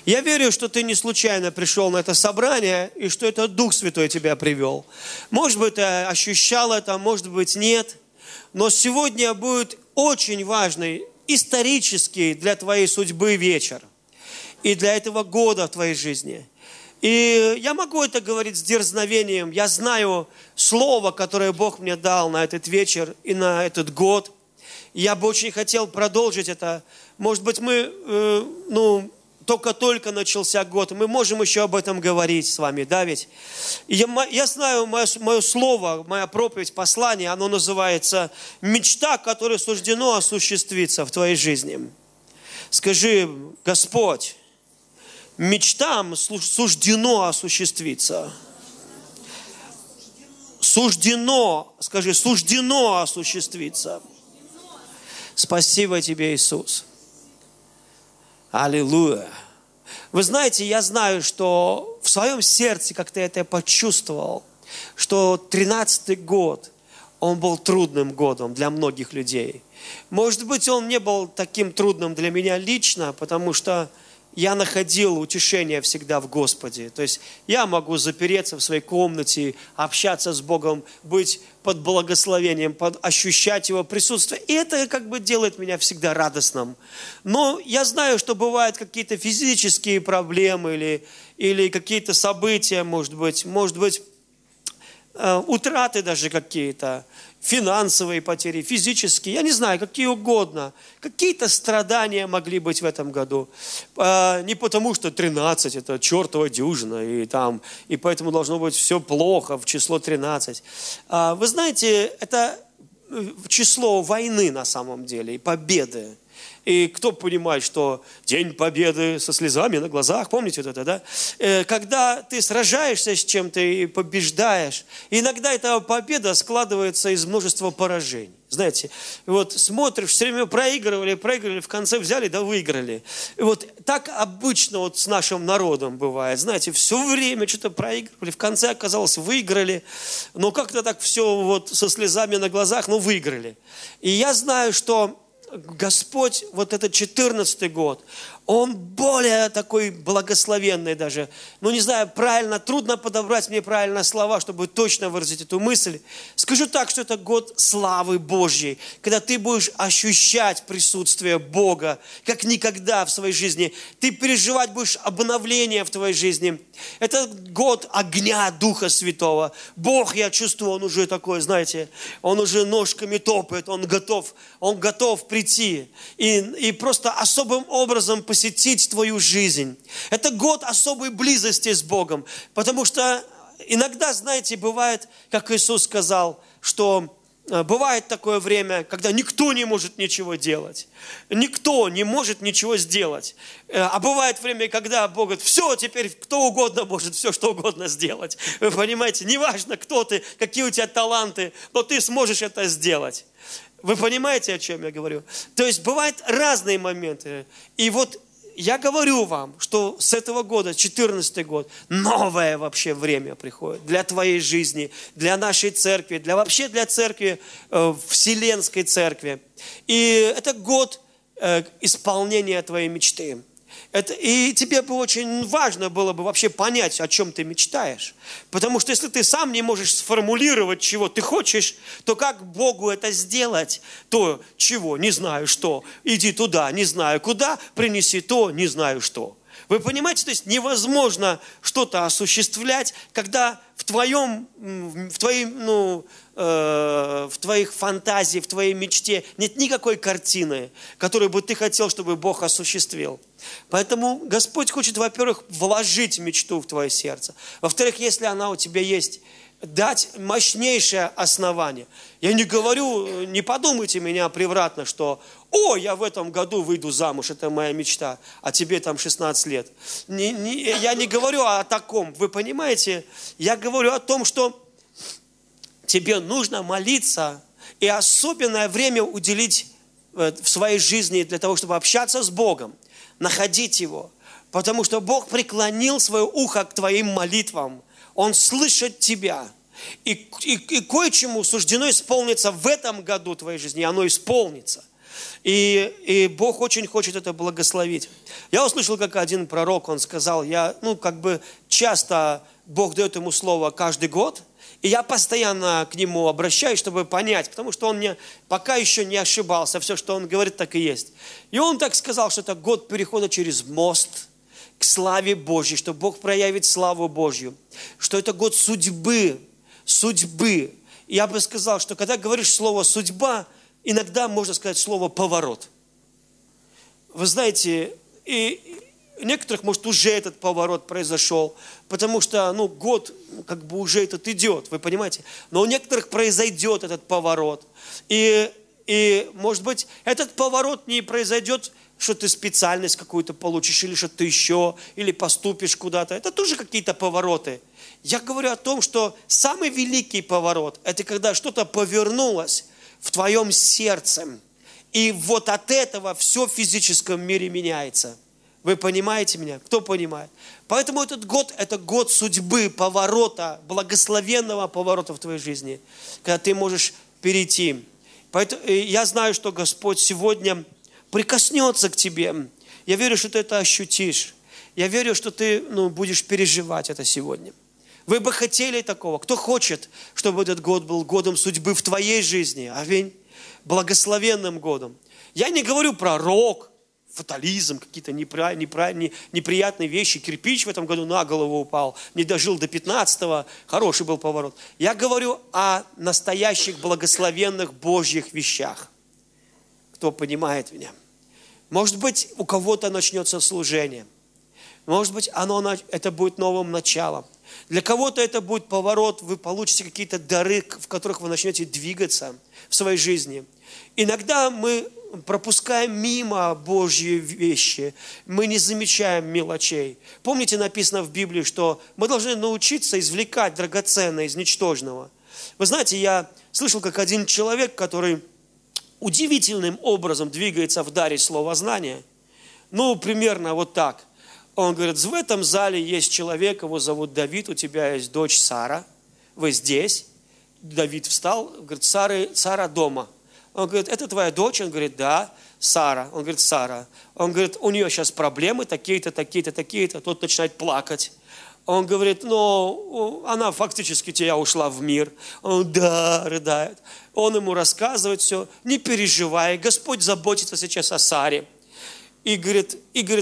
Я верю, что ты не случайно пришел на это собрание, и что это Дух Святой тебя привел. Может быть, ты ощущал это, может быть, нет. Но сегодня будет очень важный, исторический для твоей судьбы вечер. И для этого года в твоей жизни. И я могу это говорить с дерзновением. Я знаю слово, которое Бог мне дал на этот вечер и на этот год. Я бы очень хотел продолжить это. Может быть, мы, только-только начался год, и мы можем еще об этом говорить с вами, да ведь? Я знаю, мое слово, моя проповедь, послание, оно называется «Мечта, которой суждено осуществиться в твоей жизни». Скажи: Господь, мечтам суждено осуществиться. Суждено, скажи, суждено осуществиться. Спасибо тебе, Иисус. Аллилуйя. Вы знаете, я знаю, что в своем сердце как-то это почувствовал, что 13-й год, он был трудным годом для многих людей. Может быть, он не был таким трудным для меня лично, потому что я находил утешение всегда в Господе. То есть я могу запереться в своей комнате, общаться с Богом, быть под благословением, ощущать Его присутствие. И это как бы делает меня всегда радостным. Но я знаю, что бывают какие-то физические проблемы или какие-то события, может быть, утраты даже какие-то, финансовые потери, физические, я не знаю, какие угодно. Какие-то страдания могли быть в этом году. Не потому, что 13 – это чертова дюжина, и поэтому должно быть все плохо в число 13. Вы знаете, это число войны на самом деле, и победы. И кто понимает, что День Победы со слезами на глазах, помните вот это, да? Когда ты сражаешься с чем-то и побеждаешь, иногда эта победа складывается из множества поражений. Знаете, вот смотришь, все время проигрывали, в конце взяли, да выиграли. И вот так обычно вот с нашим народом бывает. Знаете, все время что-то проигрывали, в конце оказалось выиграли. Но как-то так все вот со слезами на глазах, но выиграли. И я знаю, что Господь, вот этот 14-й год, Он более такой благословенный даже. Не знаю, трудно подобрать мне правильно слова, чтобы точно выразить эту мысль. Скажу так, что это год славы Божьей, когда ты будешь ощущать присутствие Бога, как никогда в своей жизни. Ты переживать будешь обновление в твоей жизни. Это год огня Духа Святого. Бог, я чувствую, Он уже такой, знаете, Он уже ножками топает, Он готов прийти и просто особым образом посетить твою жизнь. Это год особой близости с Богом, потому что иногда, знаете, бывает, как Иисус сказал, что бывает такое время, когда никто не может ничего делать. Никто не может ничего сделать. А бывает время, когда Бог говорит: все, теперь кто угодно может все, что угодно сделать. Вы понимаете, неважно, кто ты, какие у тебя таланты, но ты сможешь это сделать. Вы понимаете, о чем я говорю? То есть бывают разные моменты. И вот я говорю вам, что с этого года, 14-й год, новое вообще время приходит для твоей жизни, для нашей церкви, вообще для церкви, Вселенской церкви. И это год исполнения твоей мечты. И тебе бы очень важно было бы вообще понять, о чем ты мечтаешь. Потому что если ты сам не можешь сформулировать, чего ты хочешь, то как Богу это сделать? То, чего, не знаю что. Иди туда, не знаю куда, принеси то, не знаю что. Вы понимаете, то есть невозможно что-то осуществлять, когда в твоих фантазиях, в твоей мечте нет никакой картины, которую бы ты хотел, чтобы Бог осуществил. Поэтому Господь хочет, во-первых, вложить мечту в твое сердце. Во-вторых, если она у тебя есть, дать мощнейшее основание. Я не говорю, не подумайте меня превратно, что я в этом году выйду замуж, это моя мечта, а тебе там 16 лет. Я не говорю о таком, вы понимаете? Я говорю о том, что тебе нужно молиться и особенное время уделить в своей жизни для того, чтобы общаться с Богом, находить Его. Потому что Бог преклонил свое ухо к твоим молитвам. Он слышит тебя. И кое-чему суждено исполниться в этом году твоей жизни, и оно исполнится. И Бог очень хочет это благословить. Я услышал, как один пророк, он сказал, часто Бог дает ему слово каждый год, и я постоянно к нему обращаюсь, чтобы понять, потому что он мне пока еще не ошибался, все, что он говорит, так и есть. И он так сказал, что это год перехода через мост к славе Божьей, что Бог проявит славу Божью, что это год судьбы. И я бы сказал, что когда говоришь слово «судьба», иногда можно сказать слово «поворот». Вы знаете, и некоторых, может, уже этот поворот произошел, потому что, год как бы уже этот идет, вы понимаете? Но у некоторых произойдет этот поворот. И может быть, этот поворот не произойдет, что ты специальность какую-то получишь, или что-то еще, или поступишь куда-то. Это тоже какие-то повороты. Я говорю о том, что самый великий поворот, это когда что-то повернулось в твоем сердце. И вот от этого все в физическом мире меняется. Вы понимаете меня? Кто понимает? Поэтому этот год – это год судьбы, поворота, благословенного поворота в твоей жизни, когда ты можешь перейти. Поэтому я знаю, что Господь сегодня прикоснется к тебе. Я верю, что ты это ощутишь. Я верю, что ты будешь переживать это сегодня. Вы бы хотели такого? Кто хочет, чтобы этот год был годом судьбы в твоей жизни? Аминь. Благословенным годом. Я не говорю про рок, фатализм, какие-то неприятные вещи. Кирпич в этом году на голову упал, не дожил до 15-го, хороший был поворот. Я говорю о настоящих благословенных Божьих вещах. Кто понимает меня? Может быть, у кого-то начнется служение. Может быть, это будет новым началом. Для кого-то это будет поворот, вы получите какие-то дары, в которых вы начнете двигаться в своей жизни. Иногда мы пропускаем мимо Божьи вещи, мы не замечаем мелочей. Помните, написано в Библии, что мы должны научиться извлекать драгоценное из ничтожного. Вы знаете, я слышал, как один человек, который удивительным образом двигается в даре словознания, примерно вот так. Он говорит, в этом зале есть человек, его зовут Давид, у тебя есть дочь Сара, вы здесь. Давид встал, говорит, Сара дома. Он говорит, это твоя дочь? Он говорит, да, Сара. Он говорит, Сара. Он говорит, у нее сейчас проблемы такие-то, такие-то, такие-то. Тот начинает плакать. Он говорит, она фактически тебя ушла в мир. Он, да, рыдает. Он ему рассказывает все, не переживай, Господь заботится сейчас о Саре. И говорит,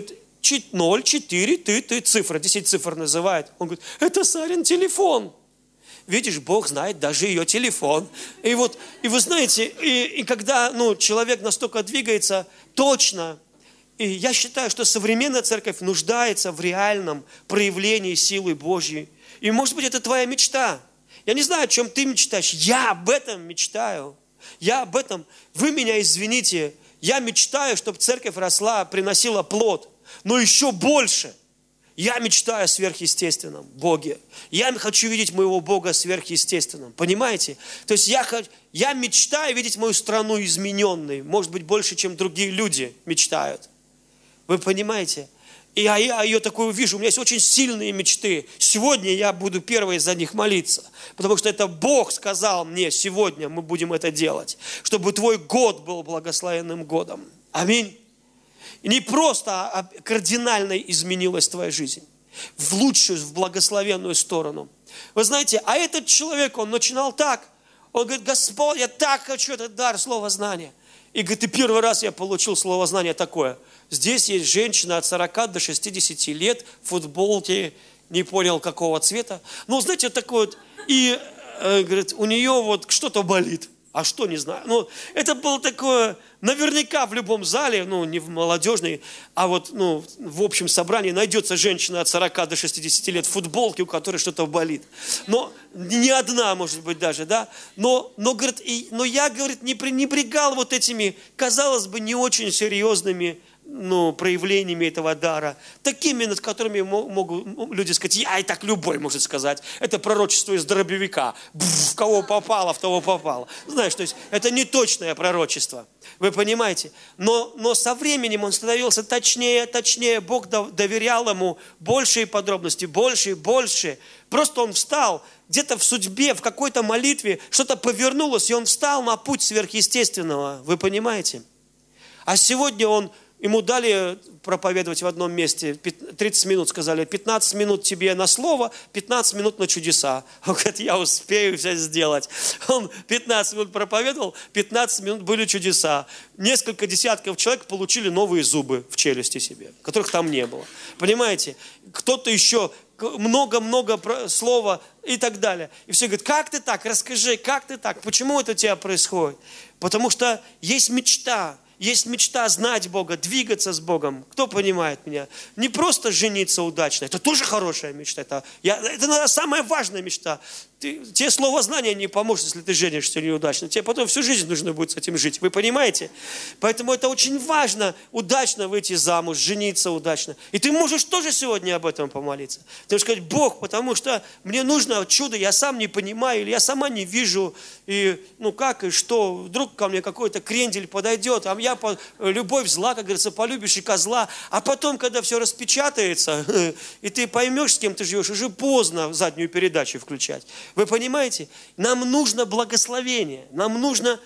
0, 4, ты цифра, 10 цифр называет. Он говорит, это Сарин телефон. Видишь, Бог знает даже ее телефон. И вы знаете, и когда человек настолько двигается точно, и я считаю, что современная церковь нуждается в реальном проявлении силы Божьей. И может быть, это твоя мечта. Я не знаю, о чем ты мечтаешь. Я об этом мечтаю. Я об этом. Вы меня извините. Я мечтаю, чтобы церковь росла, приносила плод. Но еще больше. Я мечтаю о сверхъестественном Боге. Я хочу видеть моего Бога сверхъестественным. Понимаете? То есть я мечтаю видеть мою страну измененной. Может быть, больше, чем другие люди мечтают. Вы понимаете? И я ее такую вижу. У меня есть очень сильные мечты. Сегодня я буду первой за них молиться. Потому что это Бог сказал мне, сегодня мы будем это делать. Чтобы твой год был благословенным годом. Аминь. И не просто, а кардинально изменилась твоя жизнь. В лучшую, в благословенную сторону. Вы знаете, а этот человек, он начинал так. Он говорит, Господь, я так хочу этот дар слова знания. И говорит, и первый раз я получил слово знания такое. Здесь есть женщина от 40 до 60 лет, в футболке, не понял какого цвета. Знаете, такой вот. И говорит, у нее что-то болит. А что, не знаю. Это было такое, наверняка в любом зале, не в молодежной, а в общем собрании найдется женщина от 40 до 60 лет в футболке, у которой что-то болит. Но не одна, может быть, даже, да. Но я, говорит, не пренебрегал этими, казалось бы, не очень серьезными проявлениями этого дара, такими, над которыми могут люди сказать, и так любой может сказать, это пророчество из дробовика, в кого попало, в того попало. Знаешь, то есть это не точное пророчество, вы понимаете, но со временем он становился точнее, Бог доверял ему большие подробности, больше и больше. Просто он встал, где-то в судьбе, в какой-то молитве что-то повернулось, и он встал на путь сверхъестественного, вы понимаете? А сегодня ему дали проповедовать в одном месте, 30 минут сказали, 15 минут тебе на слово, 15 минут на чудеса. Он говорит, я успею все сделать. Он 15 минут проповедовал, 15 минут были чудеса. Несколько десятков человек получили новые зубы в челюсти себе, которых там не было. Понимаете? Кто-то еще много-много слова и так далее. И все говорят, как ты так? Расскажи, как ты так? Почему это у тебя происходит? Потому что есть мечта. Есть мечта знать Бога, двигаться с Богом. Кто понимает меня? Не просто жениться удачно. Это тоже хорошая мечта. Это самая важная мечта. Тебе слово знания не поможет, если ты женишься неудачно. Тебе потом всю жизнь нужно будет с этим жить. Вы понимаете? Поэтому это очень важно, удачно выйти замуж, жениться удачно. И ты можешь тоже сегодня об этом помолиться. Ты можешь сказать, Бог, потому что мне нужно чудо, я сам не понимаю, или я сама не вижу, и как, и что, вдруг ко мне какой-то крендель подойдет, а я любовь зла, как говорится, полюбишь и козла. А потом, когда все распечатается, и ты поймешь, с кем ты живешь, уже поздно заднюю передачу включать. Вы понимаете? Нам нужно благословение. Нам нужно,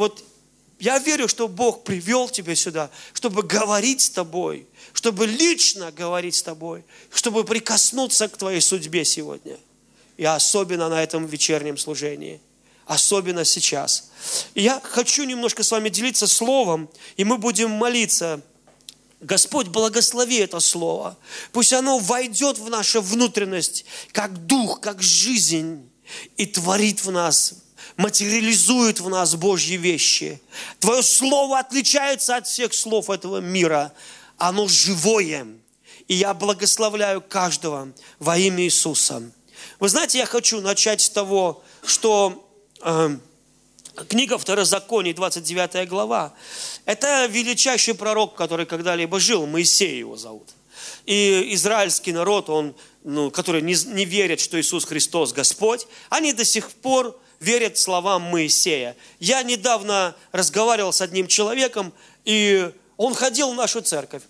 я верю, что Бог привел тебя сюда, чтобы говорить с тобой, чтобы лично говорить с тобой, чтобы прикоснуться к твоей судьбе сегодня. И особенно на этом вечернем служении. Особенно сейчас. И я хочу немножко с вами делиться словом, и мы будем молиться. Господь, благослови это слово. Пусть оно войдет в нашу внутренность, как дух, как жизнь, и творит в нас, материализует в нас Божьи вещи. Твое слово отличается от всех слов этого мира. Оно живое. И я благословляю каждого во имя Иисуса. Вы знаете, я хочу начать с того, что книга Второзаконий, 29 глава. Это величайший пророк, который когда-либо жил. Моисей его зовут. И израильский народ, который не верит, что Иисус Христос Господь, они до сих пор верят словам Моисея. Я недавно разговаривал с одним человеком, и он ходил в нашу церковь.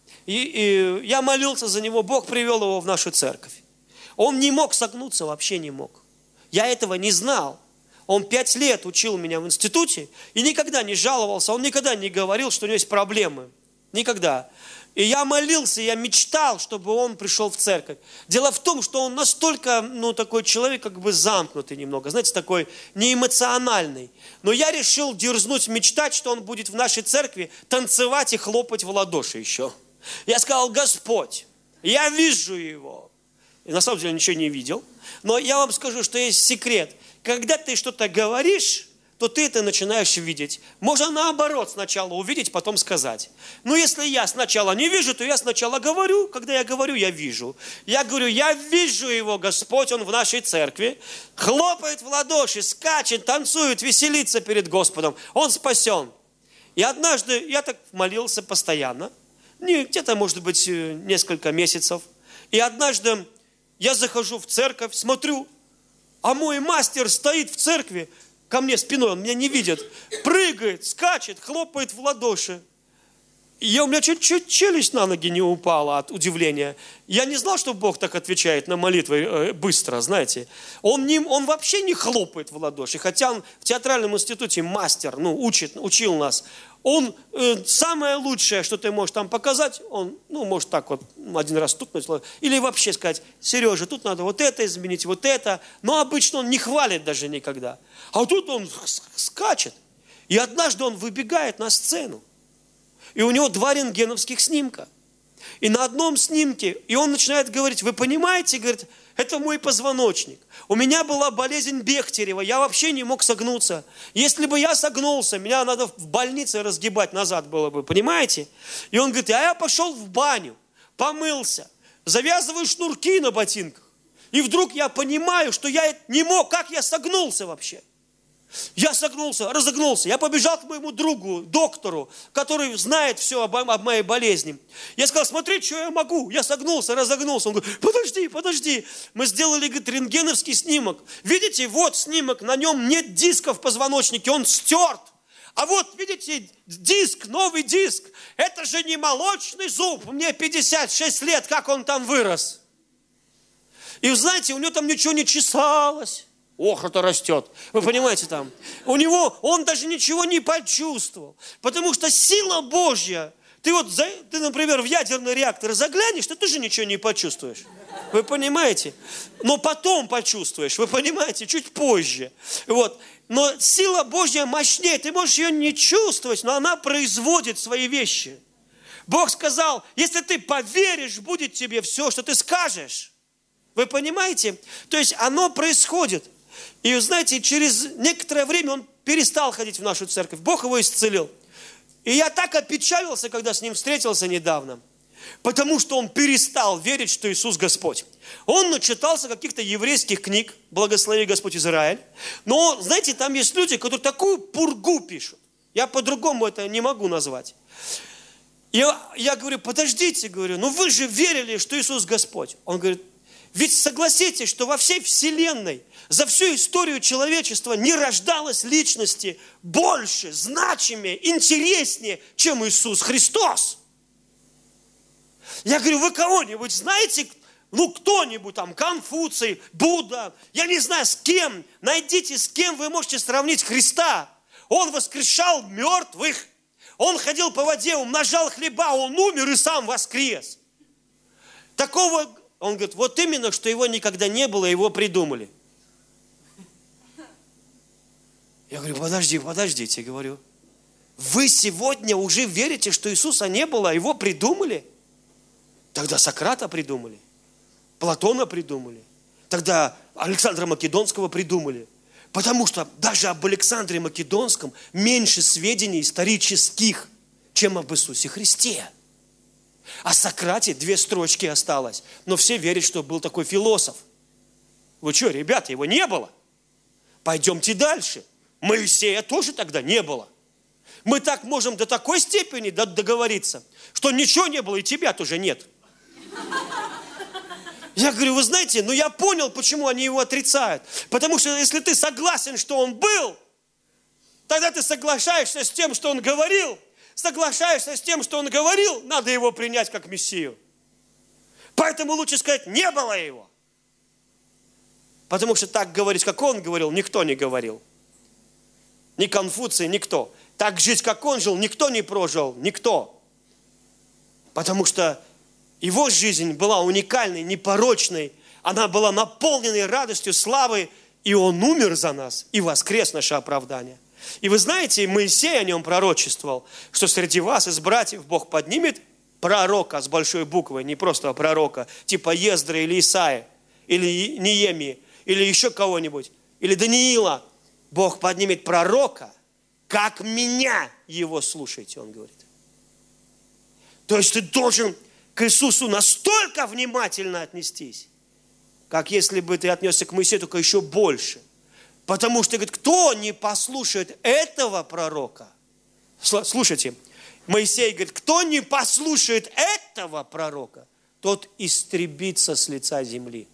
И я молился за него, Бог привел его в нашу церковь. Он не мог согнуться, вообще не мог. Я этого не знал. Он 5 лет учил меня в институте и никогда не жаловался, он никогда не говорил, что у него есть проблемы. Никогда. И я молился, я мечтал, чтобы он пришел в церковь. Дело в том, что он настолько, такой человек, как бы замкнутый немного, знаете, такой неэмоциональный. Но я решил дерзнуть мечтать, что он будет в нашей церкви танцевать и хлопать в ладоши еще. Я сказал, Господь, я вижу его. И на самом деле ничего не видел. Но я вам скажу, что есть секрет. Когда ты что-то говоришь, то ты это начинаешь видеть. Можно наоборот сначала увидеть, потом сказать. Но если я сначала не вижу, то я сначала говорю. Когда я говорю, я вижу. Я говорю, я вижу его, Господь, он в нашей церкви. Хлопает в ладоши, скачет, танцует, веселится перед Господом. Он спасен. И однажды я так молился постоянно. Где-то, может быть, несколько месяцев. И однажды я захожу в церковь, смотрю, а мой мастер стоит в церкви, ко мне спиной, он меня не видит, прыгает, скачет, хлопает в ладоши. И у меня чуть-чуть челюсть на ноги не упала от удивления. Я не знал, что Бог так отвечает на молитвы быстро, знаете. Он вообще не хлопает в ладоши, хотя он в театральном институте мастер, учил нас. Он самое лучшее, что ты можешь там показать, он, может так вот один раз стукнуть, или вообще сказать, Сережа, тут надо вот это изменить, вот это. Но обычно он не хвалит даже никогда. А тут он скачет. И однажды он выбегает на сцену. И у него 2 рентгеновских снимка. И на одном снимке, и он начинает говорить, вы понимаете, говорит, это мой позвоночник. У меня была болезнь Бехтерева, я вообще не мог согнуться. Если бы я согнулся, меня надо в больнице разгибать назад было бы, понимаете? И он говорит, а я пошел в баню, помылся, завязываю шнурки на ботинках. И вдруг я понимаю, что я не мог, как я согнулся вообще. Я согнулся, разогнулся. Я побежал к моему другу, доктору, который знает все об моей болезни. Я сказал, смотри, что я могу. Я согнулся, разогнулся. Он говорит, подожди. Мы сделали, говорит, рентгеновский снимок. Видите, вот снимок, на нем нет диска в позвоночнике, он стерт. А вот, видите, диск, новый диск. Это же не молочный зуб. Мне 56 лет, как он там вырос. И знаете, у него там ничего не чесалось. Ох, это растет. Вы понимаете там? У него, он даже ничего не почувствовал. Потому что сила Божья, ты, например, в ядерный реактор заглянешь, ты тоже ничего не почувствуешь. Вы понимаете? Но потом почувствуешь, вы понимаете, чуть позже. Вот. Но сила Божья мощнее, ты можешь ее не чувствовать, но она производит свои вещи. Бог сказал, если ты поверишь, будет тебе все, что ты скажешь. Вы понимаете? То есть оно происходит. И вы знаете, через некоторое время он перестал ходить в нашу церковь. Бог его исцелил. И я так опечалился, когда с ним встретился недавно. Потому что он перестал верить, что Иисус Господь. Он начитался каких-то еврейских книг, благослови Господь Израиль. Но, знаете, там есть люди, которые такую пургу пишут. Я по-другому это не могу назвать. Я говорю, подождите, говорю, ну вы же верили, что Иисус Господь. Он говорит, ведь согласитесь, что во всей вселенной, за всю историю человечества не рождалось личности больше, значимее, интереснее, чем Иисус Христос. Я говорю, вы кого-нибудь знаете, ну кто-нибудь там, Конфуций, Будда, я не знаю с кем, найдите с кем вы можете сравнить Христа. Он воскрешал мертвых, он ходил по воде, умножал хлеба, он умер и сам воскрес. Такого, он говорит, вот именно, что его никогда не было, его придумали. Я говорю, подождите, говорю, вы сегодня уже верите, что Иисуса не было, а его придумали? Тогда Сократа придумали, Платона придумали, тогда Александра Македонского придумали. Потому что даже об Александре Македонском меньше сведений исторических, чем об Иисусе Христе. О Сократе 2 строчки осталось, но все верят, что был такой философ. Вы что, ребята, его не было? Пойдемте дальше. Моисея тоже тогда не было. Мы так можем до такой степени договориться, что ничего не было, и тебя тоже нет. Я говорю, вы знаете, ну я понял, почему они его отрицают. Потому что если ты согласен, что он был, тогда ты соглашаешься с тем, что он говорил. Соглашаешься с тем, что он говорил, надо его принять как Мессию. Поэтому лучше сказать, не было его. Потому что так говорить, как он говорил, никто не говорил. Ни Конфуций, никто. Так жить, как он жил, никто не прожил, никто. Потому что его жизнь была уникальной, непорочной. Она была наполненной радостью, славой. И он умер за нас, и воскрес наше оправдание. И вы знаете, Моисей о нем пророчествовал, что среди вас из братьев Бог поднимет пророка с большой буквы, не просто пророка, типа Ездра или Исаия, или Неемии, или еще кого-нибудь, или Даниила. Бог поднимет пророка, как меня его слушайте, он говорит. То есть ты должен к Иисусу настолько внимательно отнестись, как если бы ты отнесся к Моисею, только еще больше. Потому что, говорит, кто не послушает этого пророка, слушайте, Моисей говорит, кто не послушает этого пророка, тот истребится с лица земли.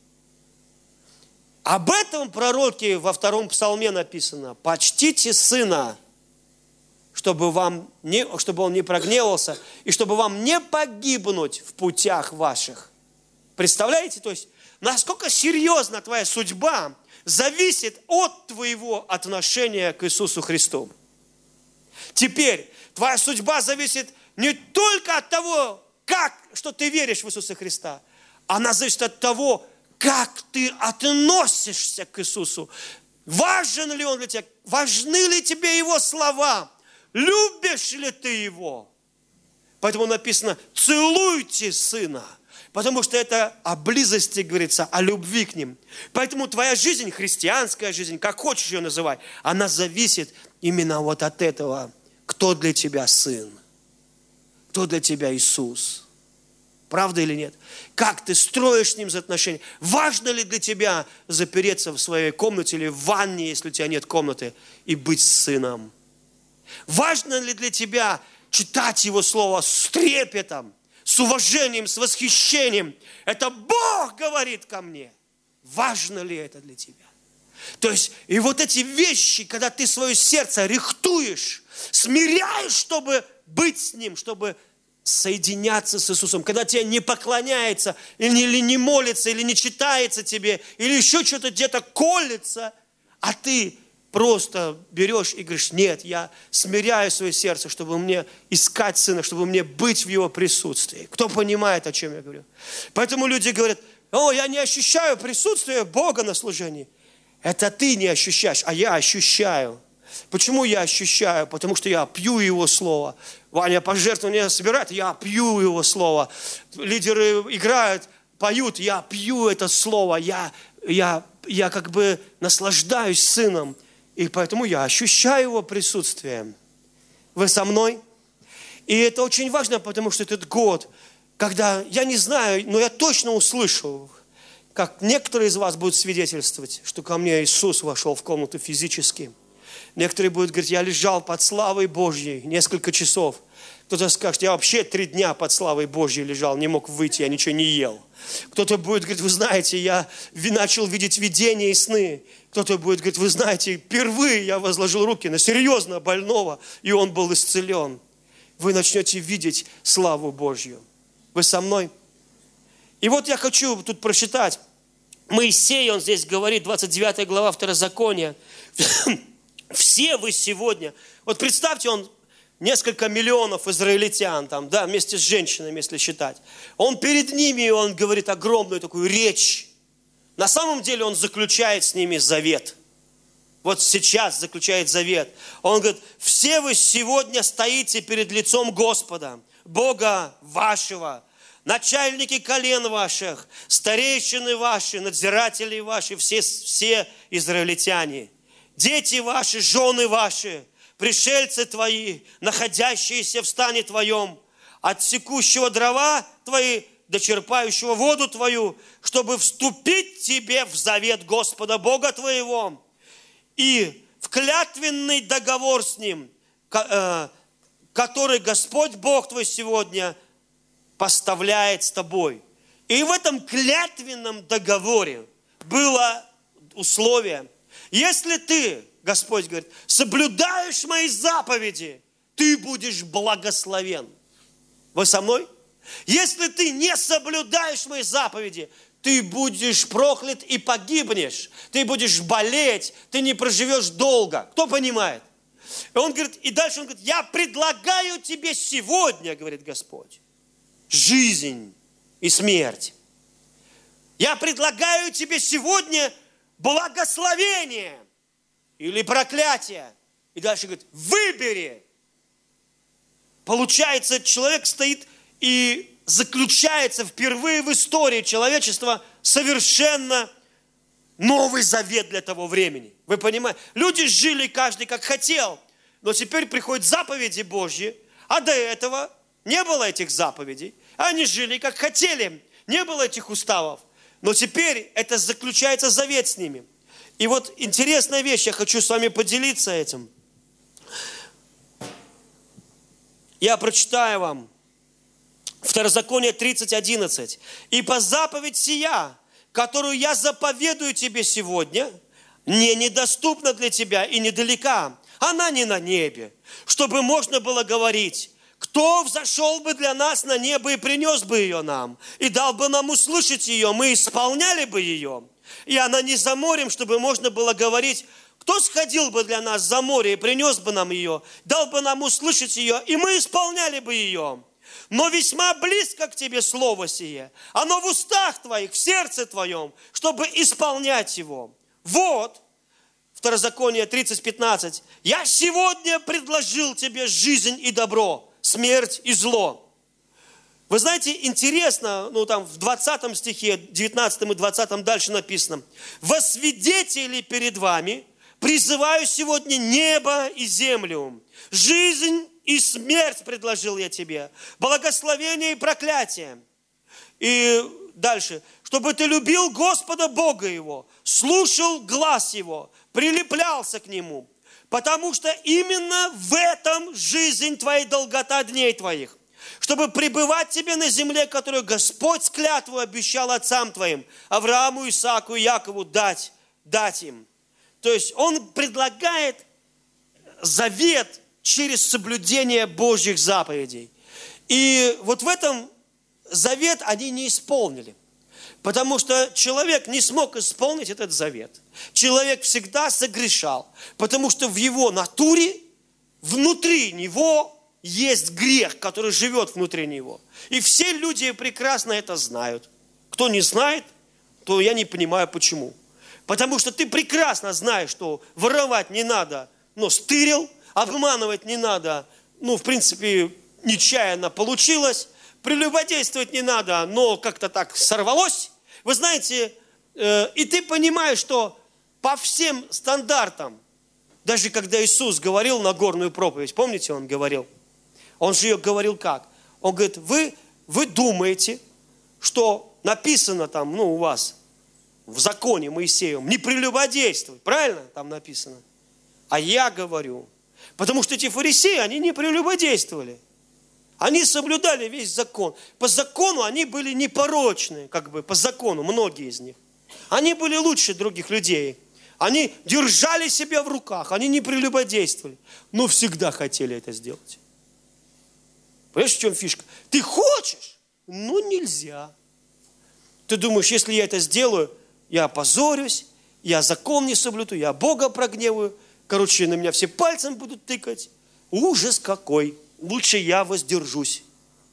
Об этом пророке во 2 псалме написано, почтите сына, чтобы он не прогневался, и чтобы вам не погибнуть в путях ваших. Представляете? То есть, насколько серьезна твоя судьба зависит от твоего отношения к Иисусу Христу. Теперь, твоя судьба зависит не только от того, что ты веришь в Иисуса Христа, она зависит от того, как ты относишься к Иисусу. Важен ли Он для тебя? Важны ли тебе Его слова? Любишь ли ты Его? Поэтому написано, целуйте Сына. Потому что это о близости, говорится, о любви к Ним. Поэтому твоя жизнь, христианская жизнь, как хочешь ее называй, она зависит именно вот от этого. Кто для тебя Сын? Кто для тебя Иисус? Правда или нет? Как ты строишь с Ним отношения? Важно ли для тебя запереться в своей комнате или в ванне, если у тебя нет комнаты, и быть с Сыном? Важно ли для тебя читать Его Слово с трепетом, с уважением, с восхищением? Это Бог говорит ко мне. Важно ли это для тебя? То есть, и вот эти вещи, когда ты свое сердце рихтуешь, смиряешь, чтобы быть с Ним, чтобы соединяться с Иисусом, когда тебе не поклоняется, или не молится, или не читается тебе, или еще что-то где-то колется, А ты просто берешь и говоришь: нет, я смиряю свое сердце, чтобы мне искать Сына, чтобы мне быть в Его присутствии. Кто понимает, о чем я говорю? Поэтому люди говорят: о, я не ощущаю присутствие Бога на служении. Это ты не ощущаешь, а я ощущаю. Почему я ощущаю? Потому что я пью Его Слово. Ваня пожертвования собирает, я пью Его Слово. Лидеры играют, поют, я пью это Слово. Я как бы наслаждаюсь Сыном. И поэтому я ощущаю Его присутствие. Вы со мной? И это очень важно, потому что этот год, когда, я не знаю, но я точно услышал, как некоторые из вас будут свидетельствовать, что ко мне Иисус вошел в комнату физически. Некоторые будут говорить: я лежал под славой Божьей несколько часов. Кто-то скажет: я вообще 3 дня под славой Божьей лежал, не мог выйти, я ничего не ел. Кто-то будет говорить: вы знаете, я начал видеть видения и сны. Кто-то будет говорить: вы знаете, впервые я возложил руки на серьезно больного, и он был исцелен. Вы начнете видеть славу Божью. Вы со мной? И вот я хочу тут прочитать. Моисей, он здесь говорит, 29 глава Второзакония. Все вы сегодня, вот представьте, он несколько миллионов израильтян, там, да, вместе с женщинами, если считать. Он перед ними, он говорит огромную такую речь. На самом деле он заключает с ними завет. Вот сейчас заключает завет. Он говорит: все вы сегодня стоите перед лицом Господа, Бога вашего, начальники колен ваших, старейшины ваши, надзиратели ваши, все израильтяне. Дети ваши, жены ваши, пришельцы твои, находящиеся в стане твоем, от секущего дрова твои до черпающего воду твою, чтобы вступить тебе в завет Господа Бога твоего и в клятвенный договор с Ним, который Господь Бог твой сегодня поставляет с тобой. И в этом клятвенном договоре было условие: если ты, Господь говорит, соблюдаешь мои заповеди, ты будешь благословен. Вы со мной? Если ты не соблюдаешь мои заповеди, ты будешь проклят и погибнешь. Ты будешь болеть, ты не проживешь долго. Кто понимает? И он говорит, и дальше он говорит: я предлагаю тебе сегодня, говорит Господь, жизнь и смерть. Я предлагаю тебе сегодня благословение или проклятие. И дальше говорит: выбери. Получается, человек стоит и заключается впервые в истории человечества совершенно новый завет для того времени. Вы понимаете? Люди жили каждый как хотел, но теперь приходят заповеди Божьи, а до этого не было этих заповедей. Они жили как хотели, не было этих уставов. Но теперь это заключается завет с ними. И вот интересная вещь, я хочу с вами поделиться этим. Я прочитаю вам. Второзаконие 30:11. «Ибо заповедь сия, которую я заповедую тебе сегодня, не недоступна для тебя и недалека. Она не на небе, чтобы можно было говорить: кто взошел бы для нас на небо и принес бы ее нам, и дал бы нам услышать ее, мы исполняли бы ее. И она не за морем, чтобы можно было говорить: кто сходил бы для нас за море и принес бы нам ее, дал бы нам услышать ее, и мы исполняли бы ее. Но весьма близко к тебе слово сие, оно в устах твоих, в сердце твоем, чтобы исполнять его. Вот, Второзаконие 30:15, я сегодня предложил тебе жизнь и добро, смерть и зло». Вы знаете, интересно, там в 20 стихе, 19 и 20 дальше написано: «Во свидетели перед вами призываю сегодня небо и землю, жизнь и смерть предложил я тебе, благословение и проклятие». И дальше: «Чтобы ты любил Господа Бога его, слушал глас его, прилеплялся к нему, потому что именно в этом жизнь твоя, долгота дней твоих, чтобы пребывать тебе на земле, которую Господь с клятвой обещал отцам твоим, Аврааму, Исааку и Якову дать им». То есть он предлагает завет через соблюдение Божьих заповедей. И вот в этом завет они не исполнили. Потому что человек не смог исполнить этот завет. Человек всегда согрешал, потому что в его натуре, внутри него есть грех, который живет внутри него. И все люди прекрасно это знают. Кто не знает, то я не понимаю, почему. Потому что ты прекрасно знаешь, что воровать не надо, но стырил, обманывать не надо, в принципе, нечаянно получилось, прелюбодействовать не надо, но как-то так сорвалось. Вы знаете, и ты понимаешь, что по всем стандартам, даже когда Иисус говорил на горную проповедь, помните, Он говорил? Он же ее говорил как? Он говорит, вы думаете, что написано там, у вас в законе Моисеевом, не прелюбодействуй, правильно там написано? А я говорю, потому что эти фарисеи, они не прелюбодействовали. Они соблюдали весь закон. По закону они были непорочны, по закону, многие из них. Они были лучше других людей. Они держали себя в руках, они не прелюбодействовали, но всегда хотели это сделать. Понимаешь, в чем фишка? Ты хочешь, но нельзя. Ты думаешь, если я это сделаю, я опозорюсь, я закон не соблюду, я Бога прогневаю. Короче, на меня все пальцем будут тыкать. Ужас какой. Лучше я воздержусь.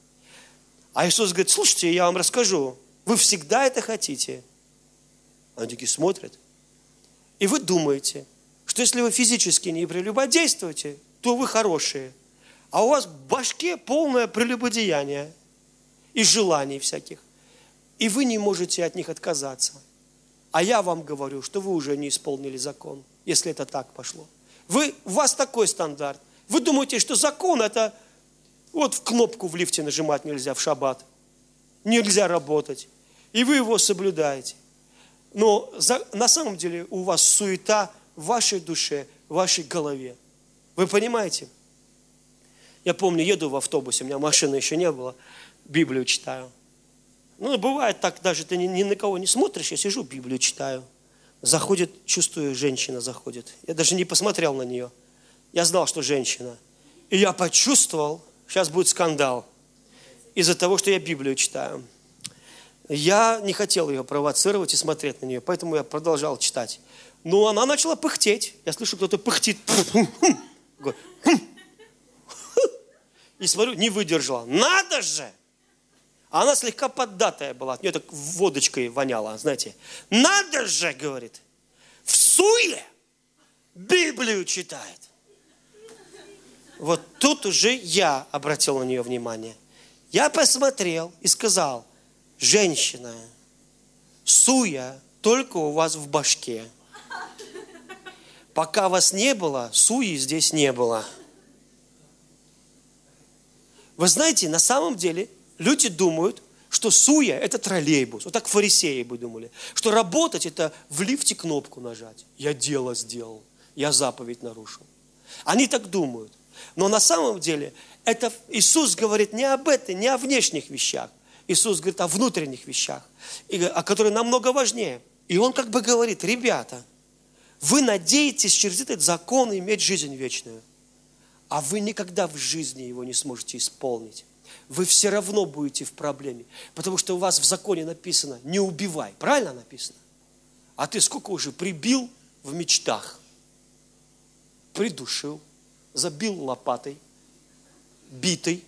А Иисус говорит, слушайте, я вам расскажу. Вы всегда это хотите. Они такие смотрят. И вы думаете, что если вы физически не прелюбодействуете, то вы хорошие. А у вас в башке полное прелюбодеяние и желаний всяких. И вы не можете от них отказаться. А я вам говорю, что вы уже не исполнили закон, если это так пошло. У вас такой стандарт. Вы думаете, что закон это вот в кнопку в лифте нажимать нельзя в шаббат. Нельзя работать. И вы его соблюдаете. Но на самом деле у вас суета в вашей душе, в вашей голове. Вы понимаете? Я помню, еду в автобусе, у меня машины еще не было, Библию читаю. Бывает так, даже ты ни на кого не смотришь, я сижу, Библию читаю. Заходит, чувствую, женщина заходит. Я даже не посмотрел на нее. Я знал, что женщина. И я почувствовал, сейчас будет скандал. Из-за того, что я Библию читаю. Я не хотел ее провоцировать и смотреть на нее, поэтому я продолжал читать. Но она начала пыхтеть. Я слышу, кто-то пыхтит. И смотрю, не выдержала. Надо же! А она слегка поддатая была. От нее так водочкой воняло, знаете. Надо же, говорит, в суе Библию читает. Вот тут уже я обратил на нее внимание. Я посмотрел и сказал, женщина, суя только у вас в башке. Пока вас не было, суи здесь не было. Вы знаете, на самом деле люди думают, что суя – это троллейбус. Вот так фарисеи бы думали. Что работать – это в лифте кнопку нажать. Я дело сделал, я заповедь нарушил. Они так думают. Но на самом деле это Иисус говорит не об этом, не о внешних вещах. Иисус говорит о внутренних вещах, которые намного важнее. И Он говорит, ребята, вы надеетесь через этот закон иметь жизнь вечную. А вы никогда в жизни его не сможете исполнить. Вы все равно будете в проблеме. Потому что у вас в законе написано, не убивай. Правильно написано? А ты сколько уже прибил в мечтах? Придушил, забил лопатой, битой,